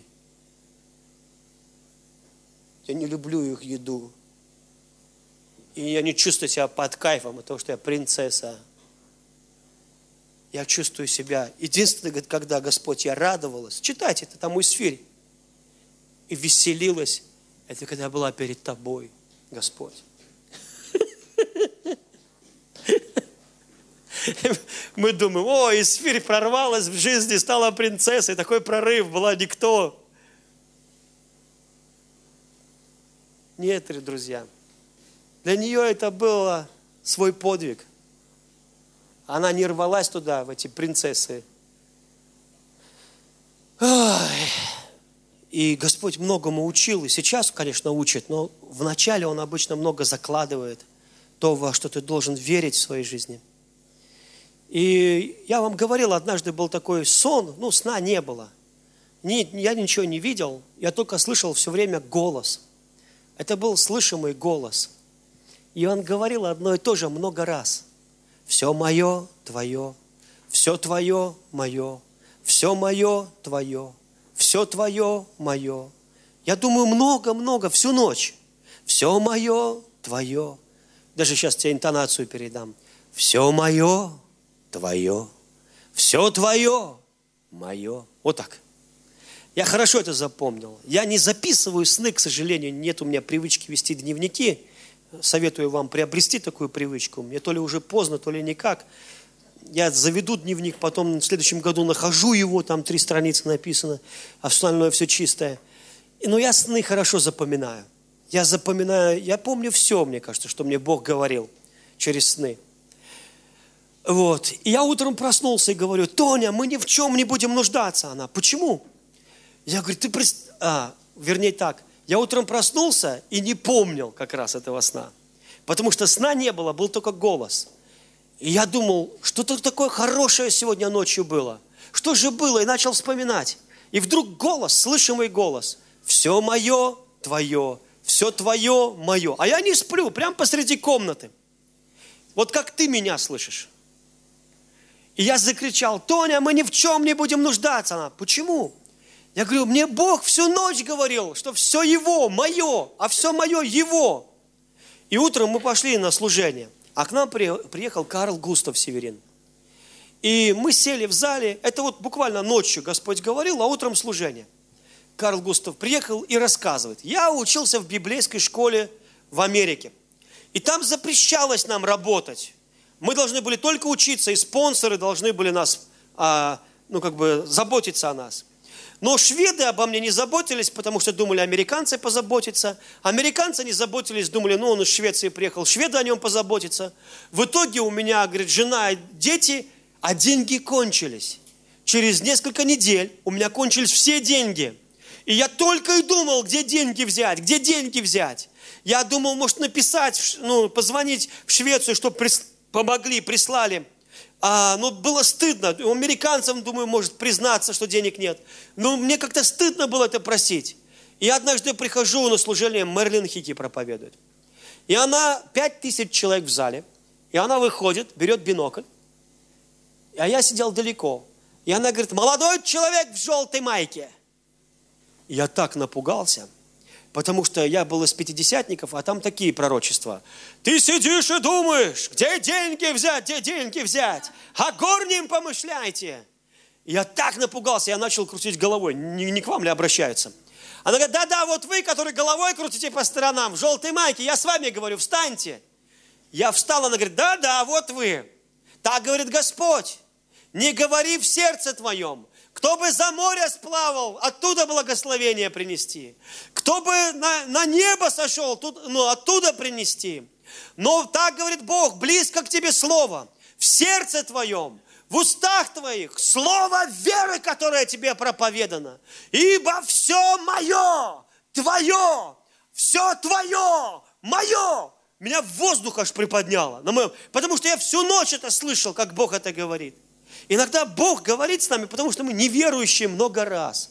Я не люблю их еду. И я не чувствую себя под кайфом от того, что я принцесса. Я чувствую себя. Единственное, говорит, когда, Господь, я радовалась. Читайте, это там у Исфирь. И веселилась. Это когда я была перед Тобой, Господь. Мы думаем, о, Исфирь прорвалась в жизни, стала принцессой, такой прорыв, была никто. Нет, друзья, для нее это было свой подвиг. Она не рвалась туда, в эти принцессы. Ой. И Господь многому учил, и сейчас, конечно, учит, но вначале Он обычно много закладывает, то, во что ты должен верить в своей жизни. И я вам говорил, однажды был такой сон, сна не было. Я ничего не видел, я только слышал все время голос. Это был слышимый голос. И он говорил одно и то же много раз. Все мое, твое, все твое, мое, все мое, твое, все твое, мое. Я думаю, много-много, всю ночь. Все мое, твое. Даже сейчас тебе интонацию передам. Все мое, твое, все твое, мое. Вот так. Я хорошо это запомнил. Я не записываю сны, к сожалению, нет у меня привычки вести дневники. Советую вам приобрести такую привычку. Мне то ли уже поздно, то ли никак. Я заведу дневник, потом в следующем году нахожу его, там 3 страницы написано, а остальное все чистое. Но я сны хорошо запоминаю. Я запоминаю, я помню все, мне кажется, что мне Бог говорил через сны. Вот. И я утром проснулся и говорю: Тоня, мы ни в чем не будем нуждаться. Она: почему? Я говорю: вернее так, я утром проснулся и не помнил как раз этого сна. Потому что сна не было, был только голос. И я думал, что-то такое хорошее сегодня ночью было. Что же было? И начал вспоминать. И вдруг голос, слышимый голос: все мое, твое, все твое, мое. А я не сплю, прямо посреди комнаты. Вот как ты меня слышишь. И я закричал: Тоня, мы ни в чем не будем нуждаться. Она: почему? Я говорю: мне Бог всю ночь говорил, что все Его, мое, а все мое Его. И утром мы пошли на служение, а к нам приехал Карл Густав Северин. И мы сели в зале, это вот буквально ночью Господь говорил, а утром служение. Карл Густав приехал и рассказывает: я учился в библейской школе в Америке, и там запрещалось нам работать. Мы должны были только учиться, и спонсоры должны были нас, заботиться о нас. Но шведы обо мне не заботились, потому что думали, американцы позаботятся. Американцы не заботились, думали, он из Швеции приехал, шведы о нем позаботятся. В итоге у меня, говорит, жена и дети, а деньги кончились. Через несколько недель у меня кончились все деньги. И я только и думал, где деньги взять. Я думал, может, написать, позвонить в Швецию, чтобы помогли, прислали. Но было стыдно. У американцев, думаю, может признаться, что денег нет. Но мне как-то стыдно было это просить. И я однажды прихожу на служение, Мерлин Хики проповедует. И она, 5000 человек в зале. И она выходит, берет бинокль. А я сидел далеко. И она говорит: молодой человек в желтой майке. И я так напугался. Потому что я был из пятидесятников, а там такие пророчества. Ты сидишь и думаешь, где деньги взять? О горнем помышляйте. И я так напугался, я начал крутить головой. Не к вам ли обращаются? Она говорит: да-да, вот вы, которые головой крутите по сторонам, в желтой майке, я с вами говорю, встаньте. Я встал, она говорит: да-да, вот вы. Так говорит Господь, не говори в сердце твоем. Кто бы за море сплавал, оттуда благословение принести. Кто бы на небо сошел, оттуда принести. Но так говорит Бог: близко к тебе слово, в сердце твоем, в устах твоих, слово веры, которое тебе проповедано. Ибо все мое, твое, все твое, мое. Меня в воздух аж приподняло. Потому что я всю ночь это слышал, как Бог это говорит. Иногда Бог говорит с нами, потому что мы неверующие много раз.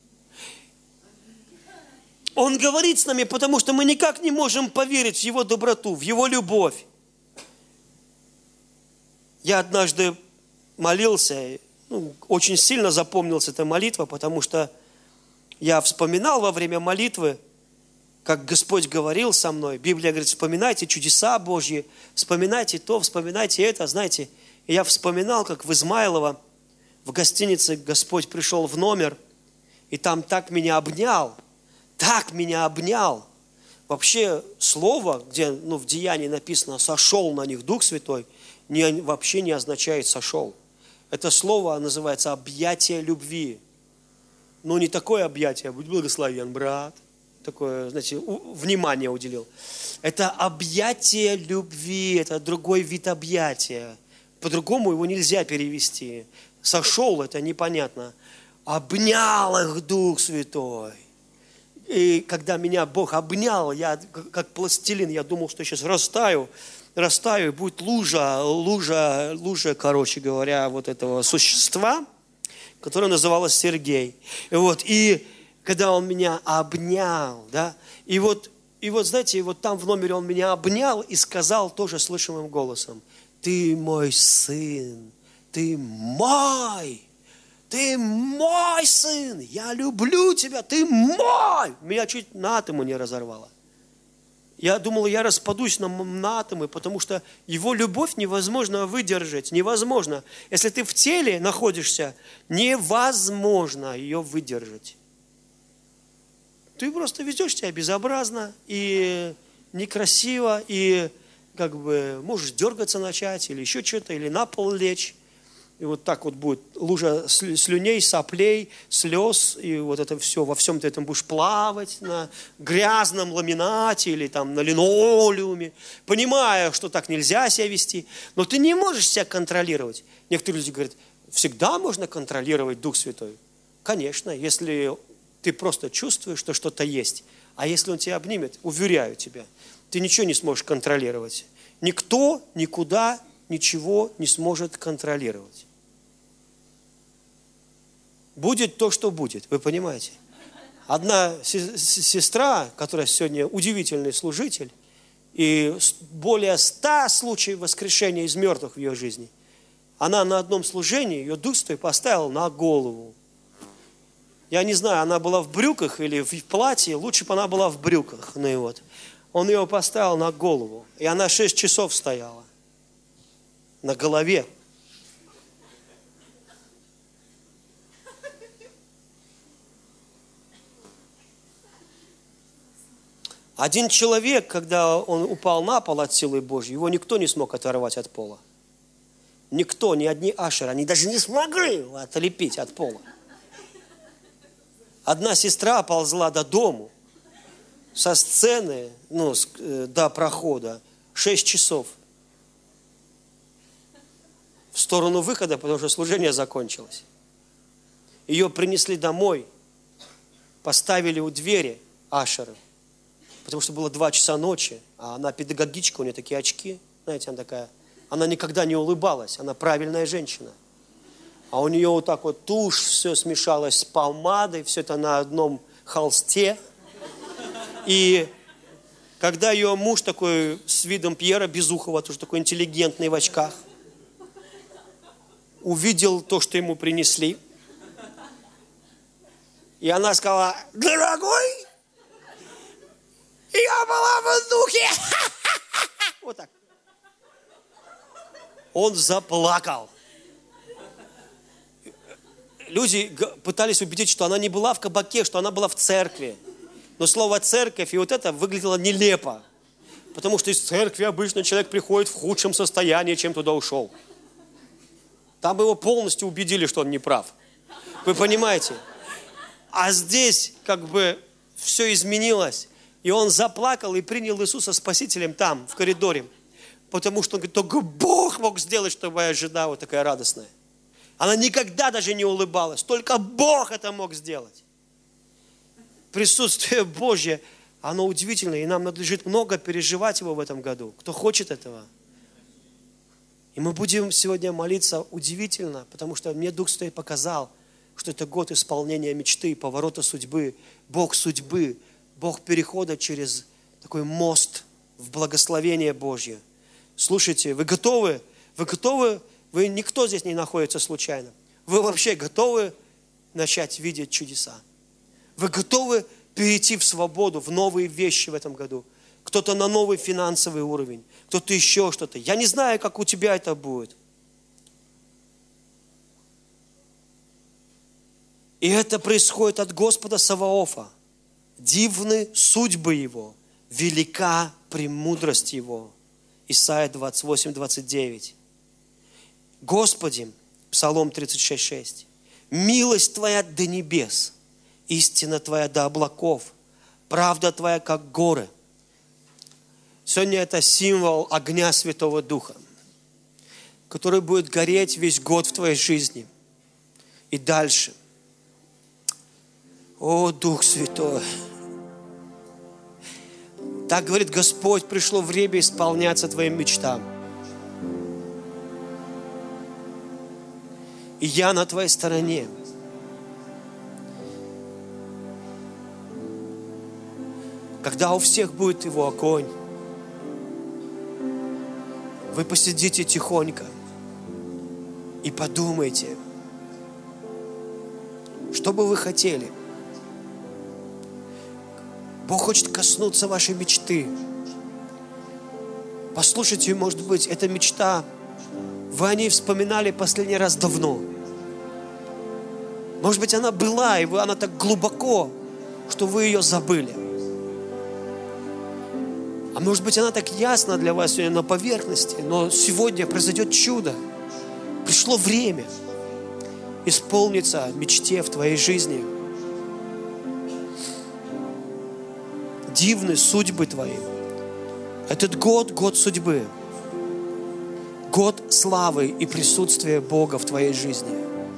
Он говорит с нами, потому что мы никак не можем поверить в Его доброту, в Его любовь. Я однажды молился, очень сильно запомнилась эта молитва, потому что я вспоминал во время молитвы, как Господь говорил со мной. Библия говорит: вспоминайте чудеса Божьи, вспоминайте то, вспоминайте это, знаете. И я вспоминал, как в Измайлово, в гостинице Господь пришел в номер, и там так меня обнял. Вообще слово, где в Деянии написано: сошел на них Дух Святой, вообще не означает «сошел». Это слово называется «объятие любви». Но не такое объятие, будь благословен, брат. Такое, знаете, внимание уделил. Это объятие любви, это другой вид объятия. По-другому его нельзя перевести. Сошел, это непонятно. Обнял их Дух Святой. И когда меня Бог обнял, я как пластилин, я думал, что сейчас растаю, и будет лужа, короче говоря, вот этого существа, которое называлось Сергей. И когда он меня обнял, да, и вот, знаете, вот там в номере он меня обнял и сказал тоже слышимым голосом: ты мой сын, ты мой сын, я люблю тебя, ты мой. Меня чуть на атомы не разорвало. Я думал, я распадусь на атомы, потому что его любовь невозможно выдержать, невозможно. Если ты в теле находишься, невозможно ее выдержать. Ты просто ведешь себя безобразно и некрасиво, и как бы можешь дергаться начать, или еще что-то, или на пол лечь. И вот так вот будет лужа слюней, соплей, слез, и вот это все, во всем ты этом будешь плавать на грязном ламинате или там на линолеуме, понимая, что так нельзя себя вести, но ты не можешь себя контролировать. Некоторые люди говорят, всегда можно контролировать Дух Святой. Конечно, если ты просто чувствуешь, что что-то есть, а если Он тебя обнимет, уверяю тебя, ты ничего не сможешь контролировать. Никто, никуда, ничего не сможет контролировать. Будет то, что будет, вы понимаете? Одна сестра, которая сегодня удивительный служитель, и более 100 случаев воскрешения из мертвых в ее жизни, она на одном служении, ее Дух Святой поставил на голову. Я не знаю, она была в брюках или в платье, лучше бы она была в брюках. Он ее поставил на голову, и она 6 часов стояла на голове. Один человек, когда он упал на пол от силы Божьей, его никто не смог оторвать от пола. Никто, ни одни ашеры, они даже не смогли его отлепить от пола. Одна сестра ползла до дому, со сцены, до прохода, 6 часов. В сторону выхода, потому что служение закончилось. Ее принесли домой, поставили у двери ашеры. Потому что было 2 часа ночи, а она педагогичка, у нее такие очки, знаете, она никогда не улыбалась, она правильная женщина. А у нее вот так вот тушь, все смешалось с помадой, все это на одном холсте. И когда ее муж такой с видом Пьера Безухова, тоже такой интеллигентный в очках, увидел то, что ему принесли, и она сказала: дорогой, я была в духе. Вот так. Он заплакал. Люди пытались убедить, что она не была в кабаке, что она была в церкви. Но слово «церковь» и вот это выглядело нелепо. Потому что из церкви обычно человек приходит в худшем состоянии, чем туда ушел. Там его полностью убедили, что он не прав. Вы понимаете? А здесь как бы все изменилось. И он заплакал и принял Иисуса Спасителем там, в коридоре. Потому что он говорит, только Бог мог сделать, чтобы моя жена вот такая радостная. Она никогда даже не улыбалась. Только Бог это мог сделать. Присутствие Божье, оно удивительное. И нам надлежит много переживать его в этом году. Кто хочет этого. И мы будем сегодня молиться удивительно, потому что мне Дух Святой показал, что это год исполнения мечты, поворота судьбы, Бог судьбы, Бог перехода через такой мост в благословение Божье. Слушайте, вы готовы? Вы готовы? Вы никто здесь не находится случайно. Вы вообще готовы начать видеть чудеса? Вы готовы перейти в свободу, в новые вещи в этом году? Кто-то на новый финансовый уровень, кто-то еще что-то. Я не знаю, как у тебя это будет. И это происходит от Господа Саваофа. Дивны судьбы Его, велика премудрость Его. Исайя 28, 29. Господи, Псалом 36:6, милость Твоя до небес, истина Твоя до облаков, правда Твоя, как горы. Сегодня это символ огня Святого Духа, который будет гореть весь год в твоей жизни и дальше. О, Дух Святой! Так говорит Господь, пришло время исполняться твоим мечтам. И я на твоей стороне. Когда у всех будет Его огонь, вы посидите тихонько и подумайте, что бы вы хотели. Бог хочет коснуться вашей мечты. Послушайте, может быть, эта мечта, вы о ней вспоминали последний раз давно. Может быть, она была, и она так глубоко, что вы ее забыли. А может быть, она так ясна для вас сегодня на поверхности, но сегодня произойдет чудо. Пришло время исполниться мечте в твоей жизни. Дивны судьбы твои. Этот год – год судьбы. Год славы и присутствия Бога в твоей жизни.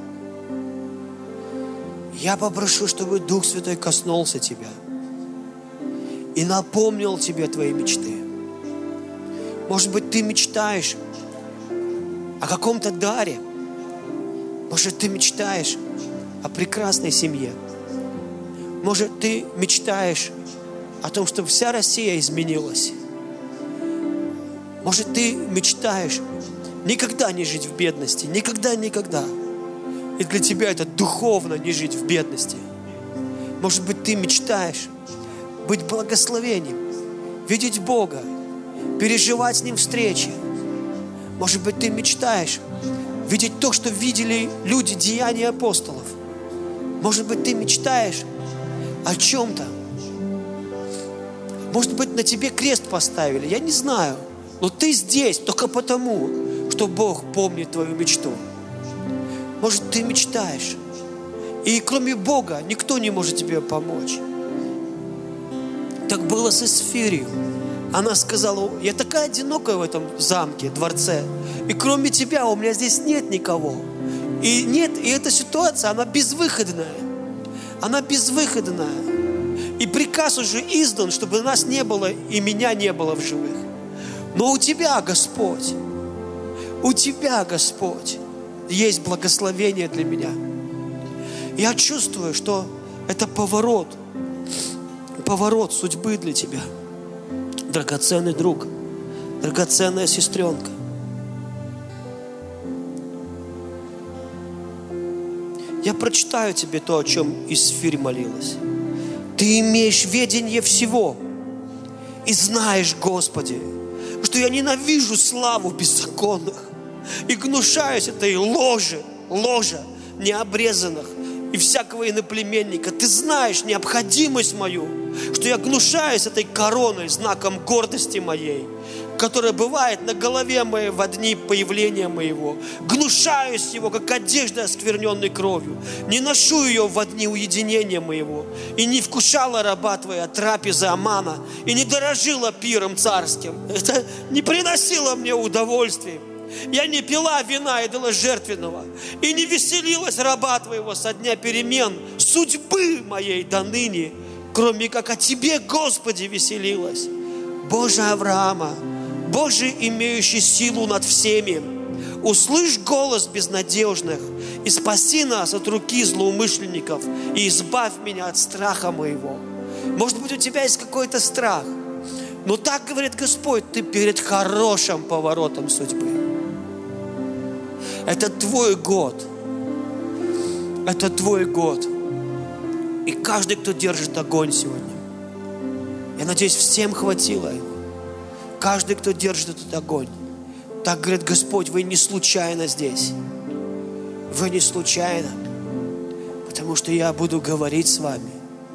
Я попрошу, чтобы Дух Святой коснулся тебя и напомнил тебе твои мечты. Может быть, ты мечтаешь о каком-то даре. Может, ты мечтаешь о прекрасной семье. Может, ты мечтаешь о том, чтобы вся Россия изменилась. Может, ты мечтаешь никогда не жить в бедности. Никогда. И для тебя это духовно не жить в бедности. Может быть, ты мечтаешь быть благословением, видеть Бога, переживать с Ним встречи. Может быть, ты мечтаешь видеть то, что видели люди, деяния апостолов. Может быть, ты мечтаешь о чем-то. Может быть, на тебе крест поставили, я не знаю. Но ты здесь только потому, что Бог помнит твою мечту. Может, ты мечтаешь, и кроме Бога никто не может тебе помочь. Так было с Эсфирью. Она сказала: я такая одинокая в этом замке, дворце, и кроме тебя у меня здесь нет никого. И эта ситуация, она безвыходная. Она безвыходная. И приказ уже издан, чтобы нас не было и меня не было в живых. Но у тебя, Господь, есть благословение для меня. Я чувствую, что это поворот судьбы для тебя. Драгоценный друг, драгоценная сестренка. Я прочитаю тебе то, о чем Эсфирь молилась. Ты имеешь ведение всего и знаешь, Господи, что я ненавижу славу беззаконных и гнушаюсь этой ложа необрезанных и всякого иноплеменника. Ты знаешь необходимость мою, что я гнушаюсь этой короной, знаком гордости моей, которая бывает на голове моей в дни появления моего. Гнушаюсь его, как одежда, оскверненной кровью. Не ношу ее в дни уединения моего. И не вкушала раба твоя трапезы Амана, и не дорожила пиром царским. Это не приносило мне удовольствия. Я не пила вина идоложертвенного, и не веселилась раба твоего со дня перемен судьбы моей до ныне, кроме как о тебе, Господи, веселилась. Боже Авраама, Боже, имеющий силу над всеми, услышь голос безнадежных и спаси нас от руки злоумышленников и избавь меня от страха моего. Может быть, у тебя есть какой-то страх, но так говорит Господь, ты перед хорошим поворотом судьбы. Это твой год. Это твой год. И каждый, кто держит огонь сегодня, я надеюсь, всем хватило его. Каждый, кто держит этот огонь. Так говорит Господь, вы не случайно здесь. Вы не случайно. Потому что я буду говорить с вами.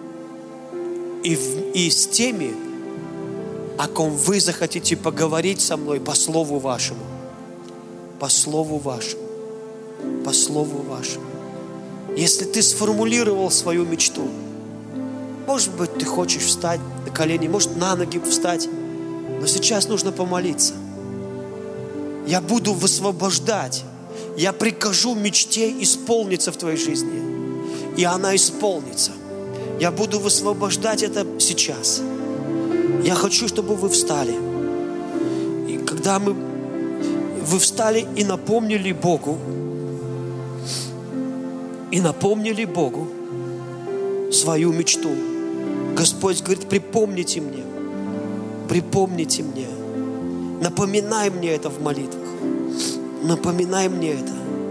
И с теми, о ком вы захотите поговорить со мной по слову вашему. по слову вашему. По слову вашему. Если ты сформулировал свою мечту, может быть, ты хочешь встать на колени, может, на ноги встать, но сейчас нужно помолиться. Я буду высвобождать. Я прикажу мечте исполниться в твоей жизни. И она исполнится. Я буду высвобождать это сейчас. Я хочу, чтобы вы встали. И когда вы встали и напомнили Богу, свою мечту. Господь говорит, припомните мне, напоминай мне это в молитвах, напоминай мне это.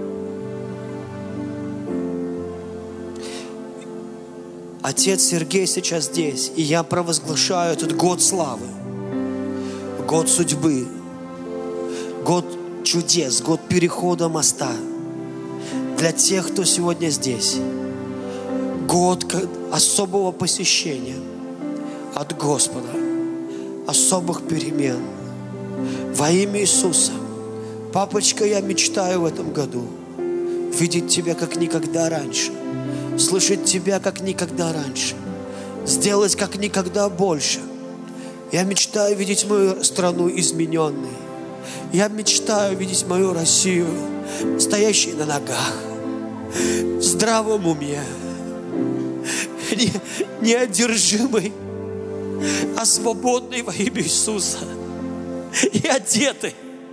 Отец Сергей сейчас здесь, и я провозглашаю этот год славы, год судьбы, год чудес, год перехода моста для тех, кто сегодня здесь. Год особого посещения от Господа, особых перемен. Во имя Иисуса. Папочка, я мечтаю в этом году видеть Тебя как никогда раньше, слышать Тебя как никогда раньше, сделать как никогда больше. Я мечтаю видеть мою страну измененной. Я мечтаю видеть мою Россию, стоящей на ногах, в здравом уме, не одержимой, а свободной во имя Иисуса. И одетой.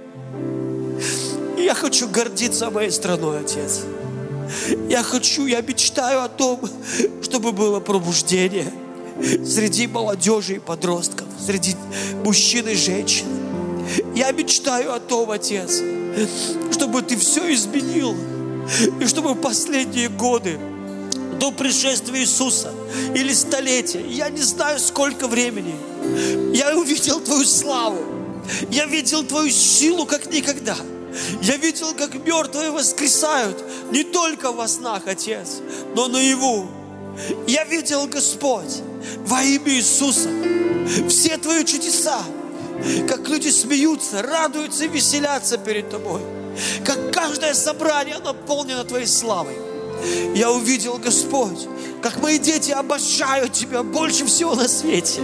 Я хочу гордиться моей страной, Отец. Я мечтаю о том, чтобы было пробуждение среди молодежи и подростков, среди мужчин и женщин. Я мечтаю о том, Отец, чтобы Ты все изменил, и чтобы в последние годы до пришествия Иисуса или столетия, я не знаю, сколько времени, я увидел Твою славу, я видел Твою силу, как никогда. Я видел, как мертвые воскресают не только во снах, Отец, но наяву. Я видел, Господь, во имя Иисуса, все Твои чудеса, как люди смеются, радуются и веселятся перед Тобой, как каждое собрание наполнено Твоей славой. Я увидел, Господь, как мои дети обожают Тебя больше всего на свете,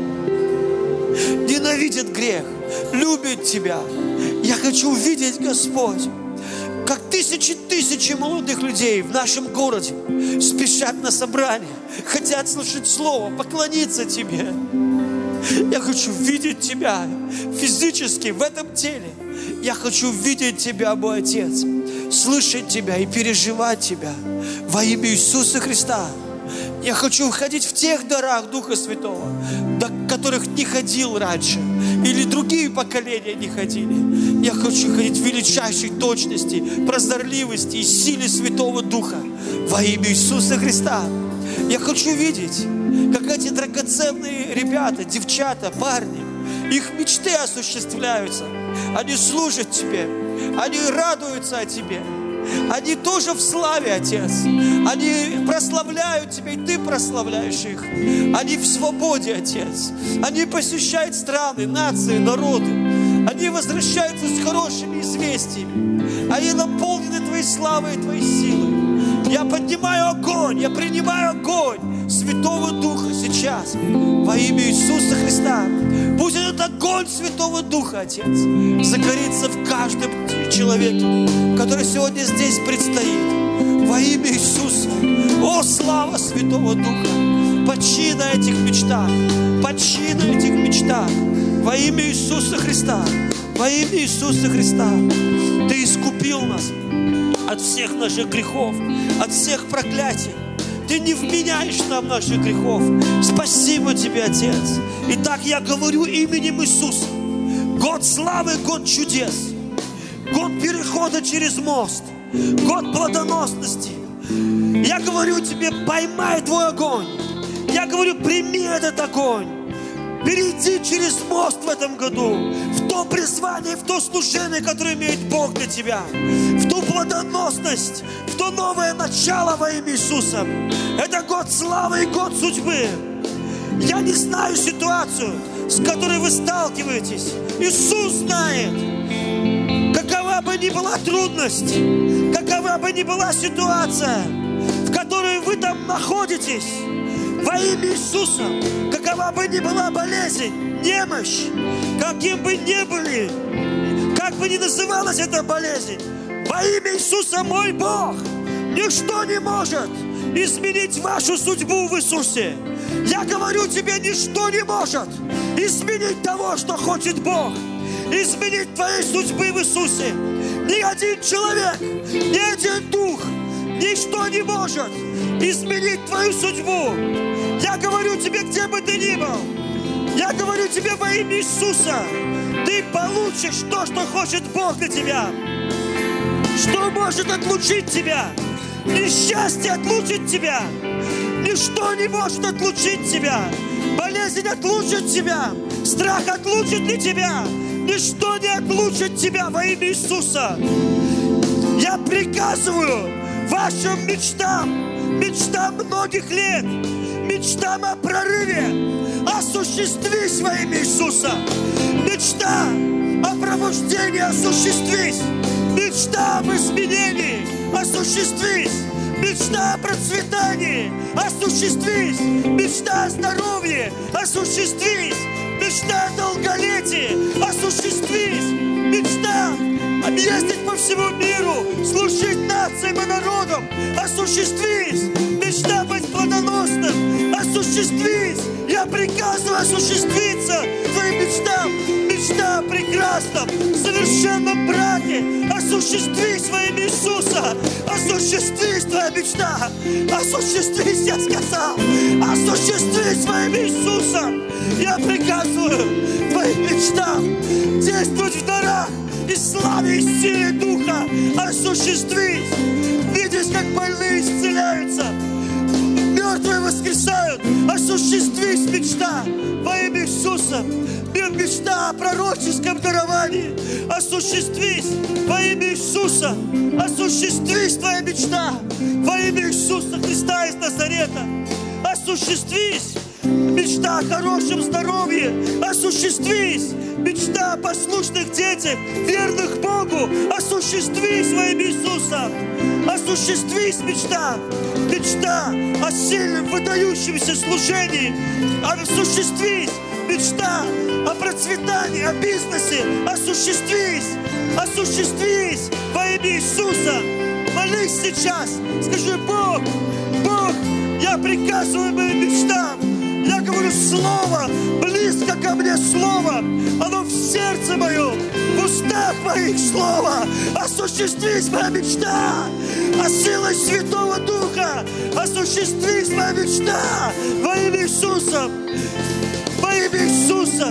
ненавидят грех, любят Тебя. Я хочу увидеть, Господь, как тысячи молодых людей в нашем городе спешат на собрание, хотят слушать Слово, поклониться Тебе. Я хочу видеть Тебя физически в этом теле. Я хочу видеть Тебя, мой Отец, слышать Тебя и переживать Тебя во имя Иисуса Христа. Я хочу входить в тех дарах Духа Святого, до которых не ходил раньше, или другие поколения не ходили. Я хочу ходить в величайшей точности, прозорливости и силе Святого Духа во имя Иисуса Христа. Я хочу видеть, как эти драгоценные ребята, девчата, парни, их мечты осуществляются. Они служат Тебе, они радуются о Тебе. Они тоже в славе, Отец. Они прославляют Тебя, и Ты прославляешь их. Они в свободе, Отец. Они посещают страны, нации, народы. Они возвращаются с хорошими известиями. Они наполнены Твоей славой и Твоей силой. Я поднимаю огонь, я принимаю огонь Святого Духа сейчас во имя Иисуса Христа. Пусть этот огонь Святого Духа, Отец, загорится в каждом человеке, который сегодня здесь предстоит. Во имя Иисуса. О, слава Святого Духа! Почи на этих мечтах. Почи на этих мечтах. Во имя Иисуса Христа. Во имя Иисуса Христа. Ты искупил нас от всех наших грехов, от всех проклятий. Ты не вменяешь нам наших грехов. Спасибо Тебе, Отец. Итак, я говорю именем Иисуса. Год славы, год чудес. Год перехода через мост. Год плодоносности. Я говорю Тебе, поймай Твой огонь. Я говорю, прими этот огонь. Перейди через мост в этом году, в то призвание, в то служение, которое имеет Бог для тебя, в ту плодоносность, в то новое начало во имя Иисуса. Это год славы и год судьбы. Я не знаю ситуацию, с которой вы сталкиваетесь. Иисус знает. Какова бы ни была трудность, какова бы ни была ситуация, в которой вы там находитесь, во имя Иисуса, какова бы ни была болезнь, немощь, каким бы ни были, как бы ни называлась эта болезнь, во имя Иисуса, мой Бог, ничто не может изменить вашу судьбу в Иисусе. Я говорю тебе, ничто не может изменить того, что хочет Бог, изменить твоей судьбы в Иисусе. Ни один человек, ни один дух, ничто не может изменить твою судьбу. Я говорю тебе, где бы ты ни был, я говорю тебе во имя Иисуса, ты получишь то, что хочет Бог для тебя. Что может отлучить тебя? Несчастье отлучит тебя. Ничто не может отлучить тебя. Болезнь отлучит тебя. Страх отлучит ли тебя? Ничто не отлучит тебя во имя Иисуса. Я приказываю вашим мечтам, мечтам многих лет, мечтам о прорыве, осуществись во имя Иисуса. Мечта о пробуждении осуществись. Мечта об изменении осуществись. Мечта о процветании осуществись. Мечта о здоровье осуществись. Мечта о долголетии осуществись. Мечта ездить по всему миру, служить нациям и народам осуществись. Мечта быть плодоносным осуществись. Я приказываю осуществиться твоим мечтам. Мечта о прекрасном, совершенном браке осуществись во имя Иисуса. Осуществись твоя мечта. Осуществись, я сказал. Осуществись во имя Иисуса. Я приказываю твоим мечтам действовать в дарах и славе, и силе Духа. Осуществись. Видишь, как больные исцеляются, мертвые воскресают. Осуществись мечта во имя Иисуса. Мечта о пророческом даровании осуществись во имя Иисуса. Осуществись твоя мечта во имя Иисуса Христа из Назарета. Осуществись мечта о хорошем здоровье. Осуществись мечта о послушных детях, верных Богу. Осуществись во имя Иисуса. Осуществись мечта. Мечта о сильном, выдающемся служении. Осуществись мечта о процветании, о бизнесе. Осуществись. Осуществись во имя Иисуса. Молись сейчас. Скажи: Бог, Бог, я приказываю моим мечтам. Я говорю слово, близко ко мне слово. Оно в сердце моем, в устах моих слово. Осуществись моя мечта. А силой Святого Духа осуществись моя мечта во имя Иисуса. Во имя Иисуса.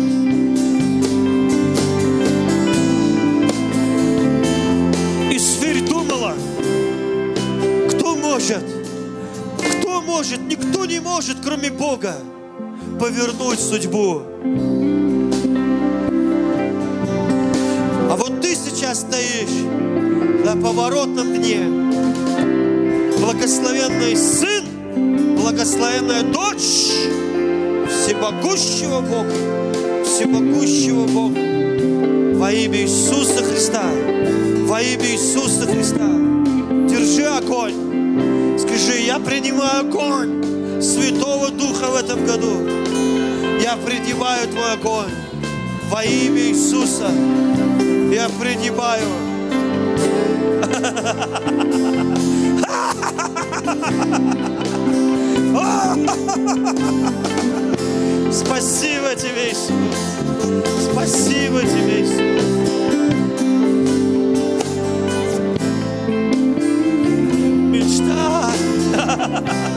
И Сфирь думала: кто может? Кто может? Никто не может, кроме Бога, повернуть судьбу. А вот ты сейчас стоишь на поворотном дне. Благословенный Сын, благословенная Дочь всемогущего Бога, всемогущего Бога. Во имя Иисуса Христа, во имя Иисуса Христа. Держи огонь. Скажи: я принимаю огонь Святого Духа в этом году. Я принимаю твой огонь во имя Иисуса. Я принимаю. Спасибо тебе, Иисус. Спасибо тебе, Иисус. Мечта.